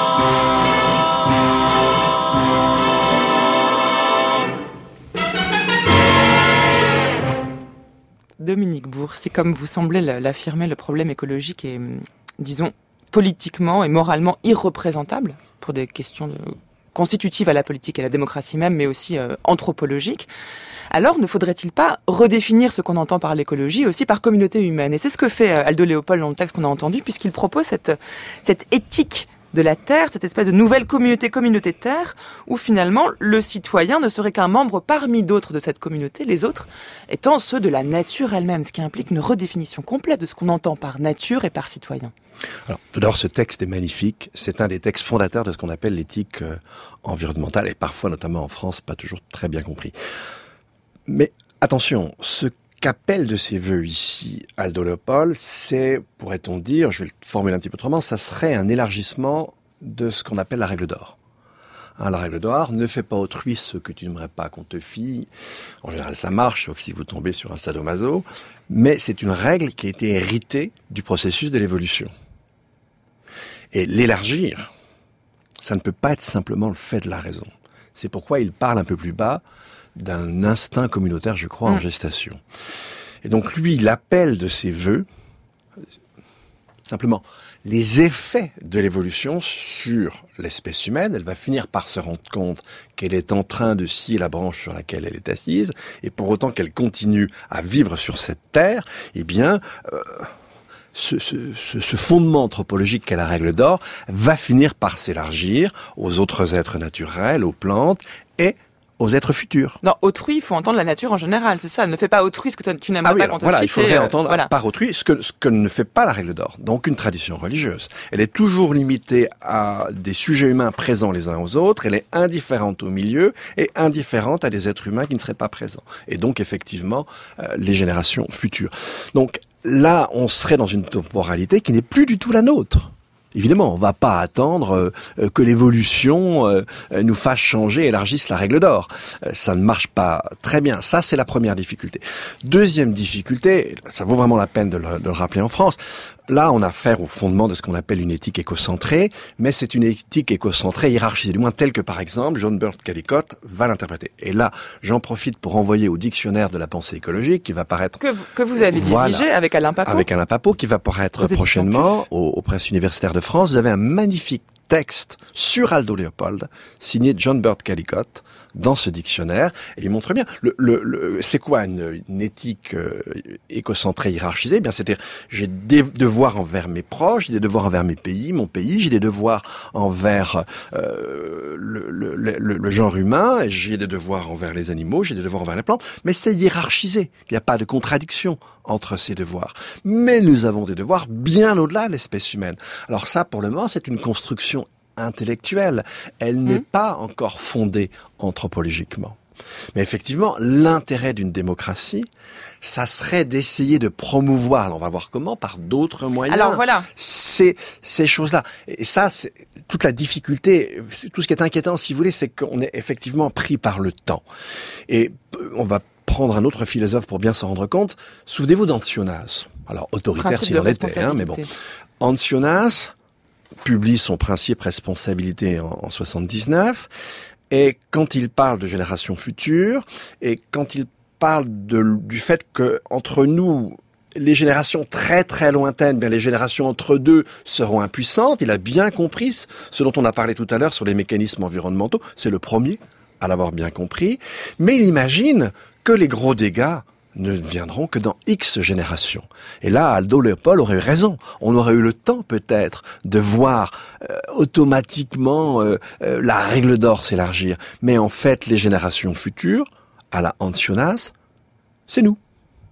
Dominique Bourg, si comme vous semblez l'affirmer, le problème écologique est, disons, politiquement et moralement irreprésentable pour des questions constitutives à la politique et à la démocratie même, mais aussi anthropologiques, alors ne faudrait-il pas redéfinir ce qu'on entend par l'écologie aussi par communauté humaine? Et c'est ce que fait Aldo Léopold dans le texte qu'on a entendu, puisqu'il propose cette éthique de la Terre, cette espèce de nouvelle communauté Terre, où finalement le citoyen ne serait qu'un membre parmi d'autres de cette communauté, les autres étant ceux de la nature elle-même, ce qui implique une redéfinition complète de ce qu'on entend par nature et par citoyen. Alors, tout d'abord, ce texte est magnifique. C'est un des textes fondateurs de ce qu'on appelle l'éthique environnementale, et parfois, notamment en France, pas toujours très bien compris. Mais attention, ce qu'appelle de ses voeux ici Aldo Léopold, c'est, pourrait-on dire, je vais le formuler un petit peu autrement, ça serait un élargissement de ce qu'on appelle la règle d'or. La règle d'or, ne fais pas autrui ce que tu n'aimerais pas qu'on te fie. En général, ça marche, sauf si vous tombez sur un sadomaso. Mais c'est une règle qui a été héritée du processus de l'évolution. Et l'élargir, ça ne peut pas être simplement le fait de la raison. C'est pourquoi il parle un peu plus bas d'un instinct communautaire, je crois, en gestation. Et donc lui, il appelle de ses vœux simplement les effets de l'évolution sur l'espèce humaine. Elle va finir par se rendre compte qu'elle est en train de scier la branche sur laquelle elle est assise, et pour autant qu'elle continue à vivre sur cette terre, eh bien, ce fondement anthropologique qu'est la règle d'or va finir par s'élargir aux autres êtres naturels, aux plantes et aux êtres futurs. Non, autrui, il faut entendre la nature en général, c'est ça. Ne fais pas autrui ce que tu n'aimerais pas qu'on te voilà, fie. Il faudrait entendre par autrui ce que ne fait pas la règle d'or. Donc une tradition religieuse. Elle est toujours limitée à des sujets humains présents les uns aux autres, elle est indifférente au milieu et indifférente à des êtres humains qui ne seraient pas présents. Et donc effectivement, les générations futures. Donc là, on serait dans une temporalité qui n'est plus du tout la nôtre. Évidemment, on va pas attendre que l'évolution nous fasse changer, élargisse la règle d'or. Ça ne marche pas très bien. Ça, c'est la première difficulté. Deuxième difficulté, ça vaut vraiment la peine de le rappeler en France, là, on a affaire au fondement de ce qu'on appelle une éthique écocentrée, mais c'est une éthique écocentrée hiérarchisée, du moins telle que, par exemple, John Burt Callicott va l'interpréter. Et là, j'en profite pour envoyer au dictionnaire de la pensée écologique qui va paraître... Que vous avez dirigé avec Alain Papot. Avec Alain Papot, qui va paraître prochainement aux presses universitaires de France. Vous avez un magnifique texte sur Aldo Leopold, signé John Burt Callicott, dans ce dictionnaire, et il montre bien c'est quoi une éthique écocentrée hiérarchisée. Eh bien, c'est-à-dire, j'ai des devoirs envers mes proches, j'ai des devoirs envers mon pays, j'ai des devoirs envers le genre humain, j'ai des devoirs envers les animaux, j'ai des devoirs envers les plantes, mais c'est hiérarchisé. Il n'y a pas de contradiction entre ces devoirs. Mais nous avons des devoirs bien au-delà de l'espèce humaine. Alors ça, pour le moment, c'est une construction intellectuelle. Elle n'est pas encore fondée anthropologiquement. Mais effectivement, l'intérêt d'une démocratie, ça serait d'essayer de promouvoir, alors on va voir comment, par d'autres moyens, alors, voilà. ces choses-là. Et ça, c'est toute la difficulté, tout ce qui est inquiétant, si vous voulez, c'est qu'on est effectivement pris par le temps. Et on va prendre un autre philosophe pour bien s'en rendre compte. Souvenez-vous d'Ancionas. Alors, autoritaire s'il en était, mais bon. Ancionas publie son principe responsabilité en 79, et quand il parle de génération future, et quand il parle du fait que entre nous, les générations très très lointaines, bien les générations entre deux seront impuissantes, il a bien compris ce dont on a parlé tout à l'heure sur les mécanismes environnementaux, c'est le premier à l'avoir bien compris, mais il imagine que les gros dégâts ne viendront que dans X générations. Et là, Aldo Leopold aurait eu raison. On aurait eu le temps, peut-être, de voir automatiquement la règle d'or s'élargir. Mais en fait, les générations futures, à la Ancionas, c'est nous.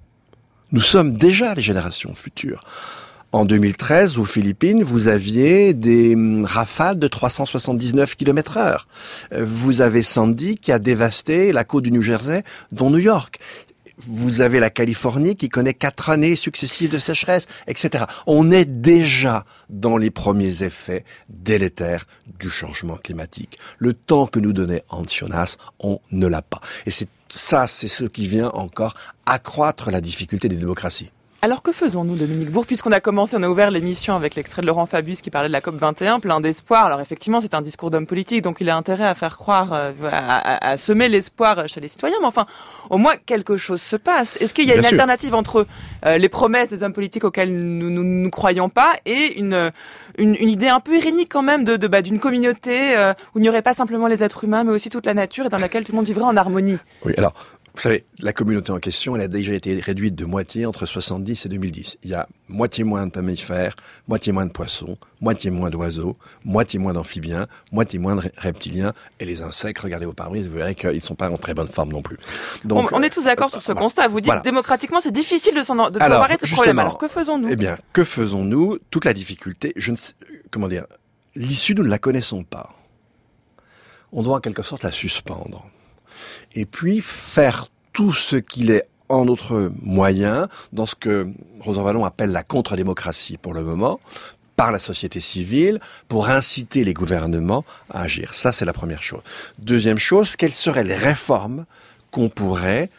Nous sommes déjà les générations futures. En 2013, aux Philippines, vous aviez des rafales de 379 km/h. Vous avez Sandy qui a dévasté la côte du New Jersey, dont New York. Vous avez la Californie qui connaît 4 années successives de sécheresse, etc. On est déjà dans les premiers effets délétères du changement climatique. Le temps que nous donnait Ancionas, on ne l'a pas. Et c'est ce qui vient encore accroître la difficulté des démocraties. Alors que faisons-nous, Dominique Bourg, puisqu'on a ouvert l'émission avec l'extrait de Laurent Fabius qui parlait de la COP21, plein d'espoir. Alors effectivement, c'est un discours d'homme politique, donc il a intérêt à faire croire, à semer l'espoir chez les citoyens. Mais enfin, au moins quelque chose se passe. Est-ce qu'il y a une alternative entre les promesses des hommes politiques auxquelles nous ne croyons pas et une idée un peu irénique quand même d'une communauté où il n'y aurait pas simplement les êtres humains, mais aussi toute la nature et dans laquelle tout le monde vivrait en harmonie? Oui, alors... Vous savez, la communauté en question, elle a déjà été réduite de moitié entre 70 et 2010. Il y a moitié moins de mammifères, moitié moins de poissons, moitié moins d'oiseaux, moitié moins d'amphibiens, moitié moins de reptiliens. Et les insectes, regardez vos pare-brises, vous verrez qu'ils ne sont pas en très bonne forme non plus. Donc, on est tous d'accord sur ce constat. Vous dites, démocratiquement, c'est difficile de s'emparer de ce problème. Alors que faisons-nous? Eh bien, que faisons-nous? Toute la difficulté, l'issue, nous ne la connaissons pas. On doit en quelque sorte la suspendre. Et puis faire tout ce qu'il est en notre moyen, dans ce que Rosan Vallon appelle la contre-démocratie pour le moment, par la société civile, pour inciter les gouvernements à agir. Ça, c'est la première chose. Deuxième chose, quelles seraient les réformes qu'on pourrait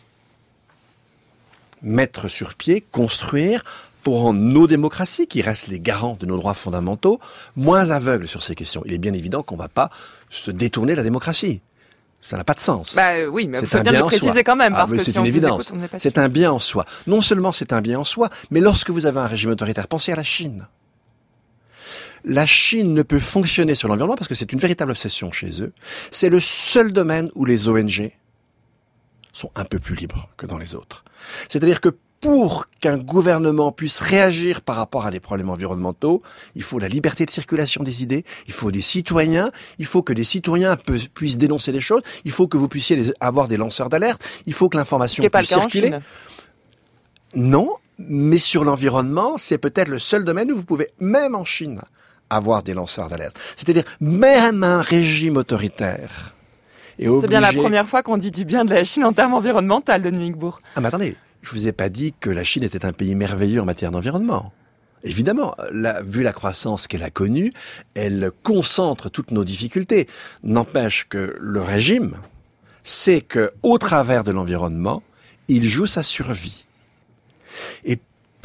mettre sur pied, construire, pour rendre nos démocraties, qui restent les garants de nos droits fondamentaux, moins aveugles sur ces questions. Il est bien évident qu'on ne va pas se détourner de la démocratie. Ça n'a pas de sens. Oui, mais il faut bien le préciser quand même, parce que c'est une évidence. C'est un bien en soi. Non seulement c'est un bien en soi, mais lorsque vous avez un régime autoritaire, pensez à la Chine. La Chine ne peut fonctionner sur l'environnement parce que c'est une véritable obsession chez eux. C'est le seul domaine où les ONG sont un peu plus libres que dans les autres. C'est-à-dire que pour qu'un gouvernement puisse réagir par rapport à des problèmes environnementaux, il faut la liberté de circulation des idées, il faut des citoyens, il faut que des citoyens puissent dénoncer des choses, il faut que vous puissiez avoir des lanceurs d'alerte, il faut que l'information puisse circuler. Non, mais sur l'environnement, c'est peut-être le seul domaine où vous pouvez, même en Chine, avoir des lanceurs d'alerte. C'est-à-dire, même un régime autoritaire est obligé... C'est bien la première fois qu'on dit du bien de la Chine en termes environnementaux, Dominique Bourg. Ah, mais attendez, je vous ai pas dit que la Chine était un pays merveilleux en matière d'environnement. Évidemment, vu la croissance qu'elle a connue, elle concentre toutes nos difficultés. N'empêche que le régime sait que, au travers de l'environnement, il joue sa survie. Et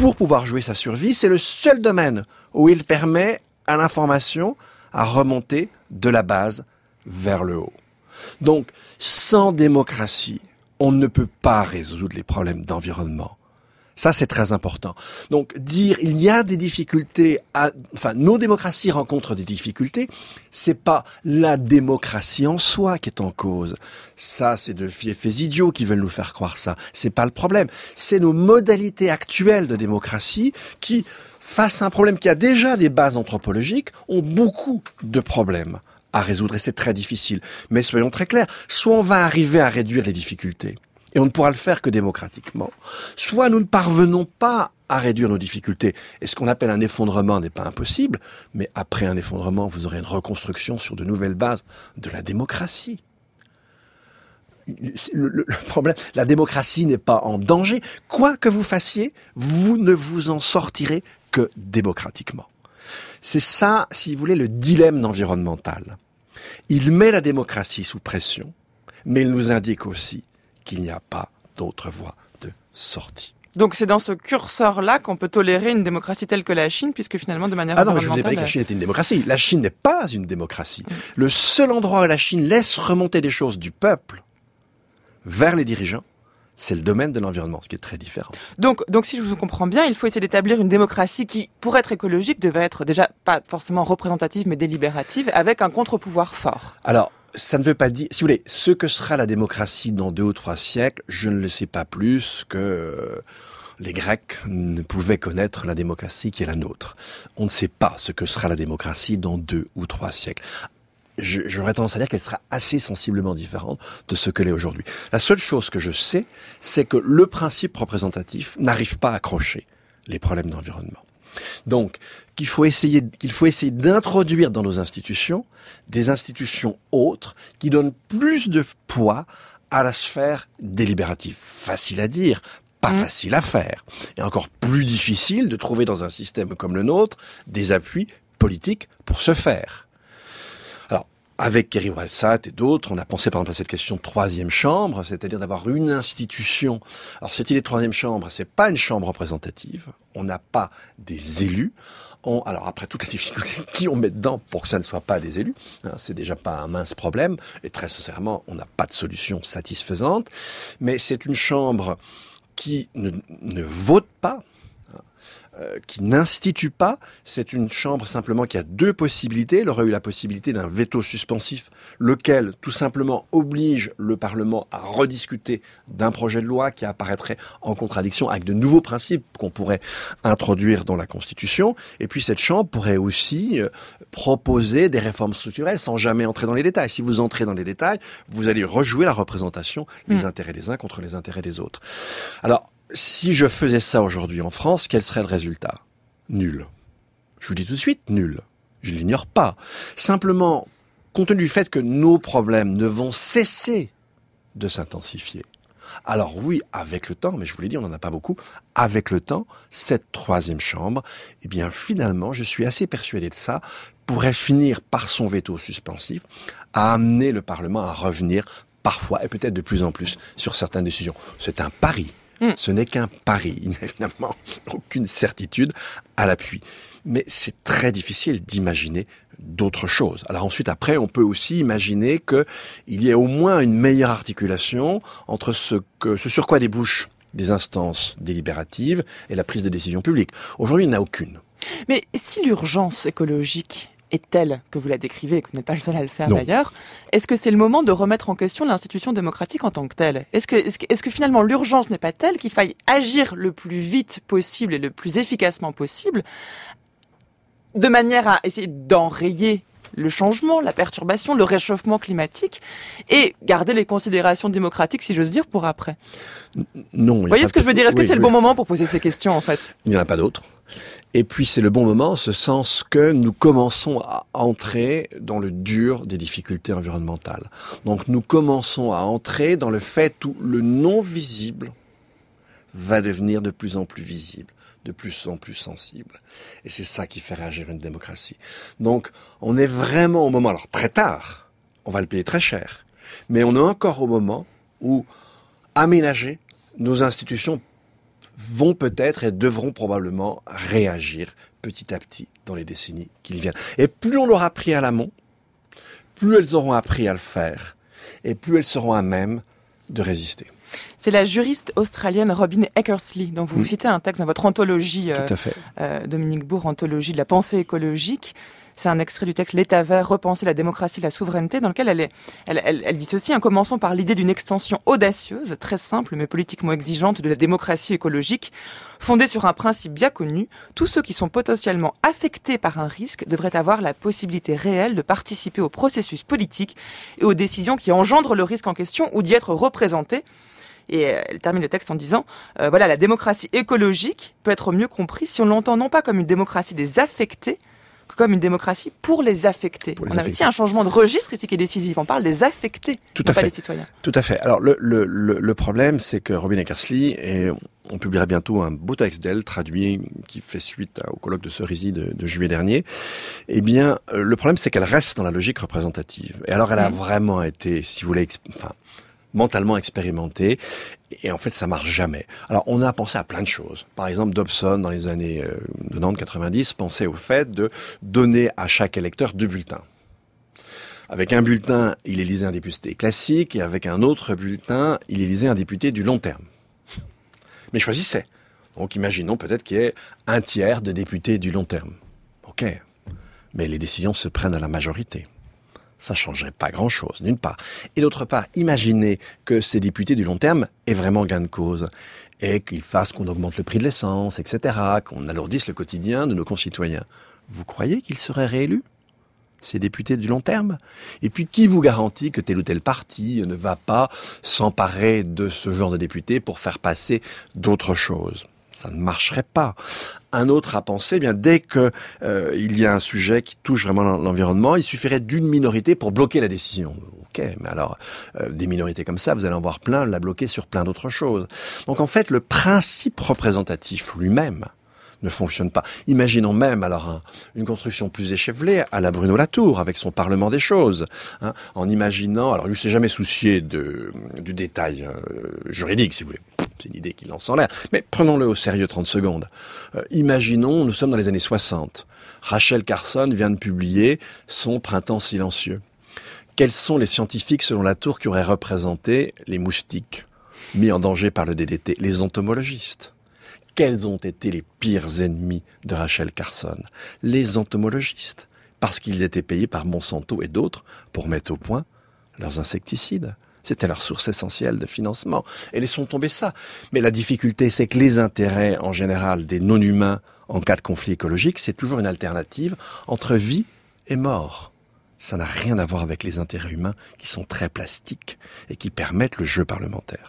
pour pouvoir jouer sa survie, c'est le seul domaine où il permet à l'information à remonter de la base vers le haut. Donc, sans démocratie, on ne peut pas résoudre les problèmes d'environnement. Ça, c'est très important. Donc, dire il y a des difficultés, nos démocraties rencontrent des difficultés, c'est pas la démocratie en soi qui est en cause. Ça, c'est de fiefs idiots qui veulent nous faire croire ça. C'est pas le problème. C'est nos modalités actuelles de démocratie qui, face à un problème qui a déjà des bases anthropologiques, ont beaucoup de problèmes à résoudre et c'est très difficile. Mais soyons très clairs, soit on va arriver à réduire les difficultés, et on ne pourra le faire que démocratiquement, soit nous ne parvenons pas à réduire nos difficultés. Et ce qu'on appelle un effondrement n'est pas impossible, mais après un effondrement, vous aurez une reconstruction sur de nouvelles bases de la démocratie. Le problème, la démocratie n'est pas en danger. Quoi que vous fassiez, vous ne vous en sortirez que démocratiquement. C'est ça, si vous voulez, le dilemme environnemental. Il met la démocratie sous pression, mais il nous indique aussi qu'il n'y a pas d'autre voie de sortie. Donc c'est dans ce curseur-là qu'on peut tolérer une démocratie telle que la Chine, puisque finalement, de manière environnementale... Ah non, mais je vous ai pas dit que la Chine était une démocratie. La Chine n'est pas une démocratie. Le seul endroit où la Chine laisse remonter des choses du peuple vers les dirigeants, c'est le domaine de l'environnement, ce qui est très différent. Donc si je vous comprends bien, il faut essayer d'établir une démocratie qui, pour être écologique, devait être déjà pas forcément représentative, mais délibérative, avec un contre-pouvoir fort. Alors, ça ne veut pas dire, si vous voulez, ce que sera la démocratie dans 2 ou 3 siècles, je ne le sais pas plus que les Grecs ne pouvaient connaître la démocratie qui est la nôtre. On ne sait pas ce que sera la démocratie dans 2 ou 3 siècles. J'aurais tendance à dire qu'elle sera assez sensiblement différente de ce qu'elle est aujourd'hui. La seule chose que je sais, c'est que le principe représentatif n'arrive pas à accrocher les problèmes d'environnement. Donc, qu'il faut essayer d'introduire dans nos institutions des institutions autres qui donnent plus de poids à la sphère délibérative. Facile à dire, pas facile à faire. Et encore plus difficile de trouver dans un système comme le nôtre des appuis politiques pour ce faire. Alors, avec Kerry Walsat et d'autres, on a pensé par exemple à cette question de 3e chambre, c'est-à-dire d'avoir une institution. Alors cette idée de 3e chambre, c'est pas une chambre représentative, on n'a pas des élus. Alors après toutes les difficultés qui on met dedans pour que ça ne soit pas des élus, c'est déjà pas un mince problème, et très sincèrement, on n'a pas de solution satisfaisante, mais c'est une chambre qui ne vote pas, qui n'institue pas, c'est une chambre simplement qui a 2 possibilités. Elle aurait eu la possibilité d'un veto suspensif, lequel tout simplement oblige le Parlement à rediscuter d'un projet de loi qui apparaîtrait en contradiction avec de nouveaux principes qu'on pourrait introduire dans la Constitution. Et puis cette chambre pourrait aussi proposer des réformes structurelles sans jamais entrer dans les détails. Si vous entrez dans les détails, vous allez rejouer la représentation, les intérêts des uns contre les intérêts des autres. Alors, si je faisais ça aujourd'hui en France, quel serait le résultat ? Nul. Je vous dis tout de suite, nul. Je l'ignore pas. Simplement, compte tenu du fait que nos problèmes ne vont cesser de s'intensifier. Alors oui, avec le temps, mais je vous l'ai dit, on n'en a pas beaucoup, avec le temps, cette 3e chambre, eh bien finalement, je suis assez persuadé de ça, pourrait finir par son veto suspensif à amener le Parlement à revenir parfois, et peut-être de plus en plus, sur certaines décisions. C'est un pari. Ce n'est qu'un pari. Il n'y a évidemment aucune certitude à l'appui. Mais c'est très difficile d'imaginer d'autres choses. Alors ensuite, après, on peut aussi imaginer qu'il y ait au moins une meilleure articulation entre ce sur quoi débouchent des instances délibératives et la prise de décision publique. Aujourd'hui, il n'y en a aucune. Mais si l'urgence écologique est telle que vous la décrivez et que vous n'êtes pas le seul à le faire d'ailleurs, est-ce que c'est le moment de remettre en question l'institution démocratique en tant que telle ? Est-ce que finalement l'urgence n'est pas telle qu'il faille agir le plus vite possible et le plus efficacement possible de manière à essayer d'enrayer le changement, la perturbation, le réchauffement climatique et garder les considérations démocratiques, si j'ose dire, pour après ? Non. Vous voyez ce que je veux dire ? Est-ce que c'est le bon moment pour poser ces questions en fait ? Il n'y en a pas d'autre. Et puis c'est le bon moment en ce sens que nous commençons à entrer dans le dur des difficultés environnementales. Donc nous commençons à entrer dans le fait où le non visible va devenir de plus en plus visible, de plus en plus sensible. Et c'est ça qui fait réagir une démocratie. Donc on est vraiment au moment, alors très tard, on va le payer très cher, mais on est encore au moment où aménager nos institutions vont peut-être et devront probablement réagir petit à petit dans les décennies qui viennent. Et plus on leur a appris à l'amont, plus elles auront appris à le faire, et plus elles seront à même de résister. C'est la juriste australienne Robin Eckersley, dont vous citez un texte dans votre anthologie, Dominique Bourg, anthologie de la pensée écologique. C'est un extrait du texte « L'État vert, repenser la démocratie, la souveraineté », dans lequel elle dit ceci, en commençant par l'idée d'une extension audacieuse, très simple mais politiquement exigeante de la démocratie écologique, fondée sur un principe bien connu, tous ceux qui sont potentiellement affectés par un risque devraient avoir la possibilité réelle de participer au processus politique et aux décisions qui engendrent le risque en question ou d'y être représentés. Et elle termine le texte en disant voilà, la démocratie écologique peut être mieux comprise si on l'entend non pas comme une démocratie des affectés, que comme une démocratie pour les affectés. On a aussi un changement de registre ici qui est décisif. On parle des affectés, pas des citoyens. Tout à fait. Alors le problème, c'est que Robin Eckersley, et on publiera bientôt un beau texte d'elle traduit qui fait suite au colloque de Cerisy de juillet dernier. Eh bien, le problème, c'est qu'elle reste dans la logique représentative. Et alors, elle a vraiment été, si vous voulez, mentalement expérimenté, et en fait ça marche jamais. Alors on a pensé à plein de choses. Par exemple, Dobson dans les années 90 pensait au fait de donner à chaque électeur 2 bulletins. Avec un bulletin, il élisait un député classique, et avec un autre bulletin, il élisait un député du long terme. Mais choisissait. Donc imaginons peut-être qu'il y ait un tiers de députés du long terme. Ok. Mais les décisions se prennent à la majorité. Ça changerait pas grand-chose, d'une part. Et d'autre part, imaginez que ces députés du long terme aient vraiment gain de cause et qu'ils fassent qu'on augmente le prix de l'essence, etc., qu'on alourdisse le quotidien de nos concitoyens. Vous croyez qu'ils seraient réélus, ces députés du long terme? Et puis, qui vous garantit que tel ou tel parti ne va pas s'emparer de ce genre de députés pour faire passer d'autres choses? Ça ne marcherait pas. Un autre a pensé, bien dès que il y a un sujet qui touche vraiment l'environnement, il suffirait d'une minorité pour bloquer la décision. Ok, mais alors des minorités comme ça, vous allez en voir plein la bloquer sur plein d'autres choses. Donc en fait, le principe représentatif lui-même ne fonctionne pas. Imaginons même alors une construction plus échevelée à la Bruno Latour, avec son Parlement des choses, hein, en imaginant, alors lui s'est jamais soucié du détail juridique, si vous voulez. C'est une idée qui lance en l'air. Mais prenons-le au sérieux 30 secondes. Imaginons, nous sommes dans les années 60. Rachel Carson vient de publier son Printemps silencieux. Quels sont les scientifiques, selon Latour, qui auraient représenté les moustiques mis en danger par le DDT? Les entomologistes. Quels ont été les pires ennemis de Rachel Carson? Les entomologistes. Parce qu'ils étaient payés par Monsanto et d'autres pour mettre au point leurs insecticides. C'était leur source essentielle de financement. Et laissons tomber ça. Mais la difficulté, c'est que les intérêts, en général, des non-humains en cas de conflit écologique, c'est toujours une alternative entre vie et mort. Ça n'a rien à voir avec les intérêts humains qui sont très plastiques et qui permettent le jeu parlementaire.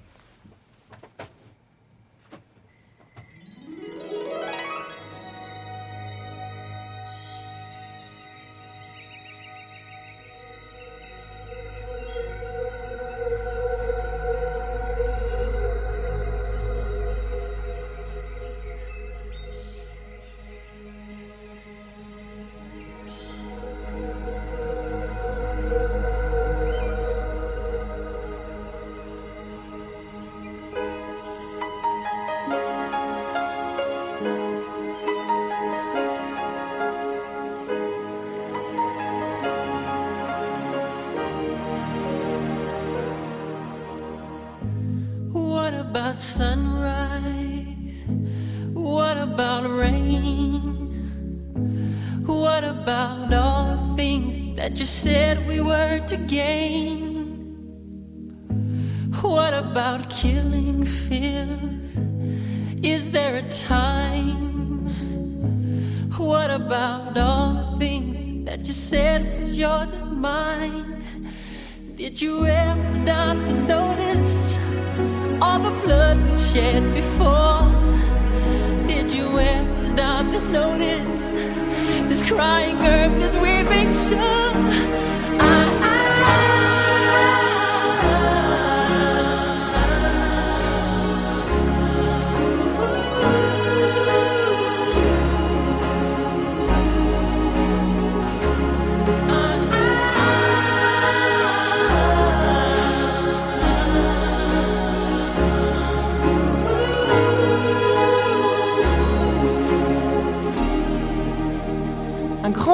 Sunrise, what about rain? What about all the things that you said we were to gain? What about killing fears? Is there a time? What about all the things that you said was yours and mine? Did you ever stop to notice all the blood we've shed before? Did you ever stop to notice this crying earth, this weeping shore?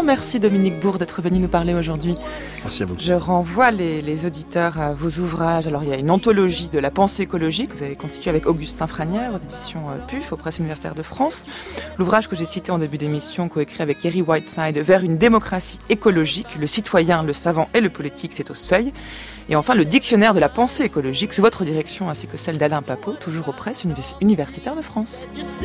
merci Dominique Bourg d'être venu nous parler aujourd'hui. Merci à vous. Je renvoie les auditeurs à vos ouvrages. Alors il y a une anthologie de la pensée écologique que vous avez constituée avec Augustin Franière aux éditions PUF, aux Presses universitaires de France. L'ouvrage que j'ai cité en début d'émission, coécrit avec Kerry Whiteside, Vers une démocratie écologique, le citoyen, le savant et le politique, c'est au Seuil. Et enfin, le dictionnaire de la pensée écologique, sous votre direction ainsi que celle d'Alain Papot, toujours aux Presses universitaires de France.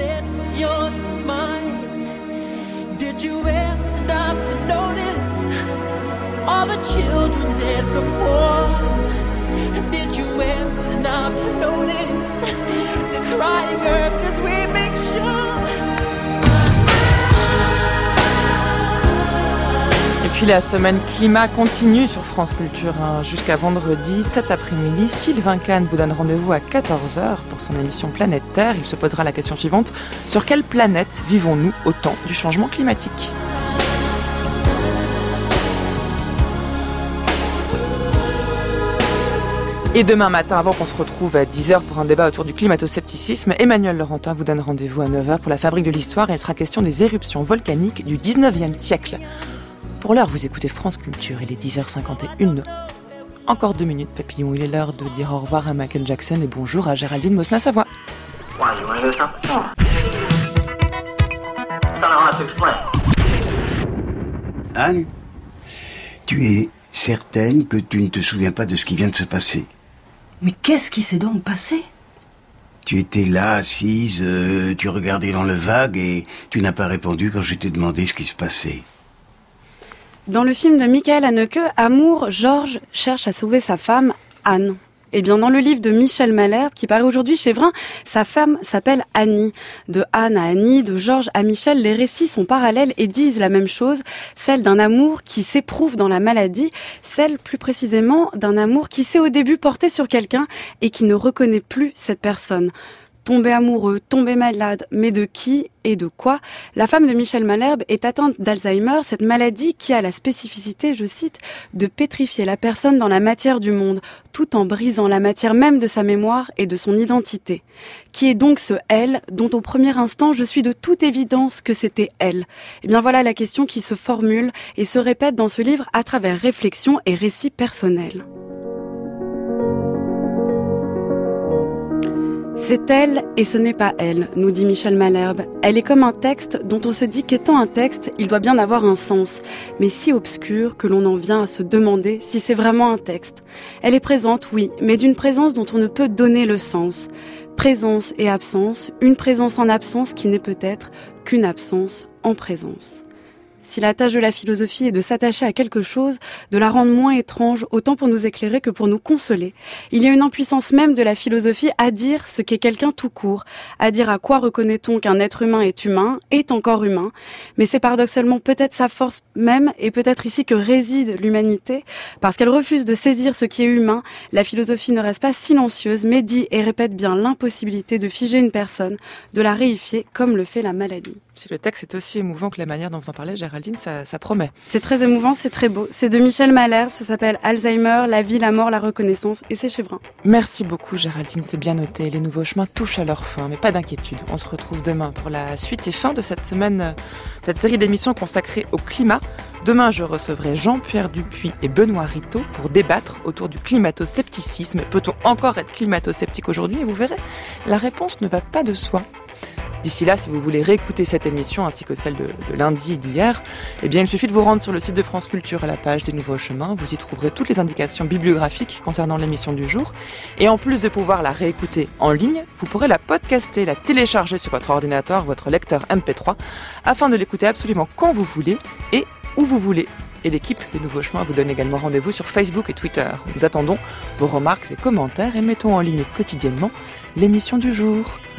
Did you ever stop to notice all the children dead from war? Did you ever stop to notice this crying earth, this weeping shore? Et puis la semaine climat continue sur France Culture jusqu'à vendredi, cet après-midi. Sylvain Kahn vous donne rendez-vous à 14h pour son émission Planète Terre. Il se posera la question suivante: sur quelle planète vivons-nous au temps du changement climatique ? Et demain matin, avant qu'on se retrouve à 10h pour un débat autour du climato-scepticisme, Emmanuel Laurentin vous donne rendez-vous à 9h pour la Fabrique de l'Histoire et il sera question des éruptions volcaniques du 19e siècle. Pour l'heure, vous écoutez France Culture, il est 10h51. Encore 2 minutes, papillon, il est l'heure de dire au revoir à Michael Jackson et bonjour à Géraldine Mosna-Savoie. Anne, tu es certaine que tu ne te souviens pas de ce qui vient de se passer? Mais qu'est-ce qui s'est donc passé? Tu étais là, assise, tu regardais dans le vague et tu n'as pas répondu quand je t'ai demandé ce qui se passait. Dans le film de Michael Haneke, Amour, Georges cherche à sauver sa femme, Anne. Eh bien, dans le livre de Michel Malherbe, qui paraît aujourd'hui chez Vrin, sa femme s'appelle Annie. De Anne à Annie, de Georges à Michel, les récits sont parallèles et disent la même chose, celle d'un amour qui s'éprouve dans la maladie, celle plus précisément d'un amour qui s'est au début porté sur quelqu'un et qui ne reconnaît plus cette personne. Tombé amoureux, tombé malade, mais de qui et de quoi? La femme de Michel Malherbe est atteinte d'Alzheimer, cette maladie qui a la spécificité, je cite, de pétrifier la personne dans la matière du monde, tout en brisant la matière même de sa mémoire et de son identité. Qui est donc ce elle, dont au premier instant je suis de toute évidence que c'était elle? Eh bien voilà la question qui se formule et se répète dans ce livre à travers réflexions et récits personnels. C'est elle et ce n'est pas elle, nous dit Michel Malherbe. Elle est comme un texte dont on se dit qu'étant un texte, il doit bien avoir un sens, mais si obscur que l'on en vient à se demander si c'est vraiment un texte. Elle est présente, oui, mais d'une présence dont on ne peut donner le sens. Présence et absence, une présence en absence qui n'est peut-être qu'une absence en présence. Si la tâche de la philosophie est de s'attacher à quelque chose, de la rendre moins étrange, autant pour nous éclairer que pour nous consoler, il y a une impuissance même de la philosophie à dire ce qu'est quelqu'un tout court, à dire à quoi reconnaît-on qu'un être humain, est encore humain, mais c'est paradoxalement peut-être sa force même, et peut-être ici que réside l'humanité, parce qu'elle refuse de saisir ce qui est humain, la philosophie ne reste pas silencieuse, mais dit et répète bien l'impossibilité de figer une personne, de la réifier comme le fait la maladie. Si le texte est aussi émouvant que la manière dont vous en parlez, Géraldine, ça promet. C'est très émouvant, c'est très beau. C'est de Michel Malherbe, ça s'appelle Alzheimer, la vie, la mort, la reconnaissance, et c'est chez Vrin. Merci beaucoup, Géraldine, c'est bien noté. Les nouveaux chemins touchent à leur fin, mais pas d'inquiétude. On se retrouve demain pour la suite et fin de cette semaine, cette série d'émissions consacrée au climat. Demain, je recevrai Jean-Pierre Dupuis et Benoît Ritaud pour débattre autour du climato-scepticisme. Peut-on encore être climato-sceptique aujourd'hui? Et vous verrez, la réponse ne va pas de soi. D'ici là, si vous voulez réécouter cette émission ainsi que celle de lundi et d'hier, eh bien, il suffit de vous rendre sur le site de France Culture à la page des Nouveaux Chemins. Vous y trouverez toutes les indications bibliographiques concernant l'émission du jour. Et en plus de pouvoir la réécouter en ligne, vous pourrez la podcaster, la télécharger sur votre ordinateur, votre lecteur MP3, afin de l'écouter absolument quand vous voulez et où vous voulez. Et l'équipe des Nouveaux Chemins vous donne également rendez-vous sur Facebook et Twitter. Nous attendons vos remarques et commentaires et mettons en ligne quotidiennement l'émission du jour.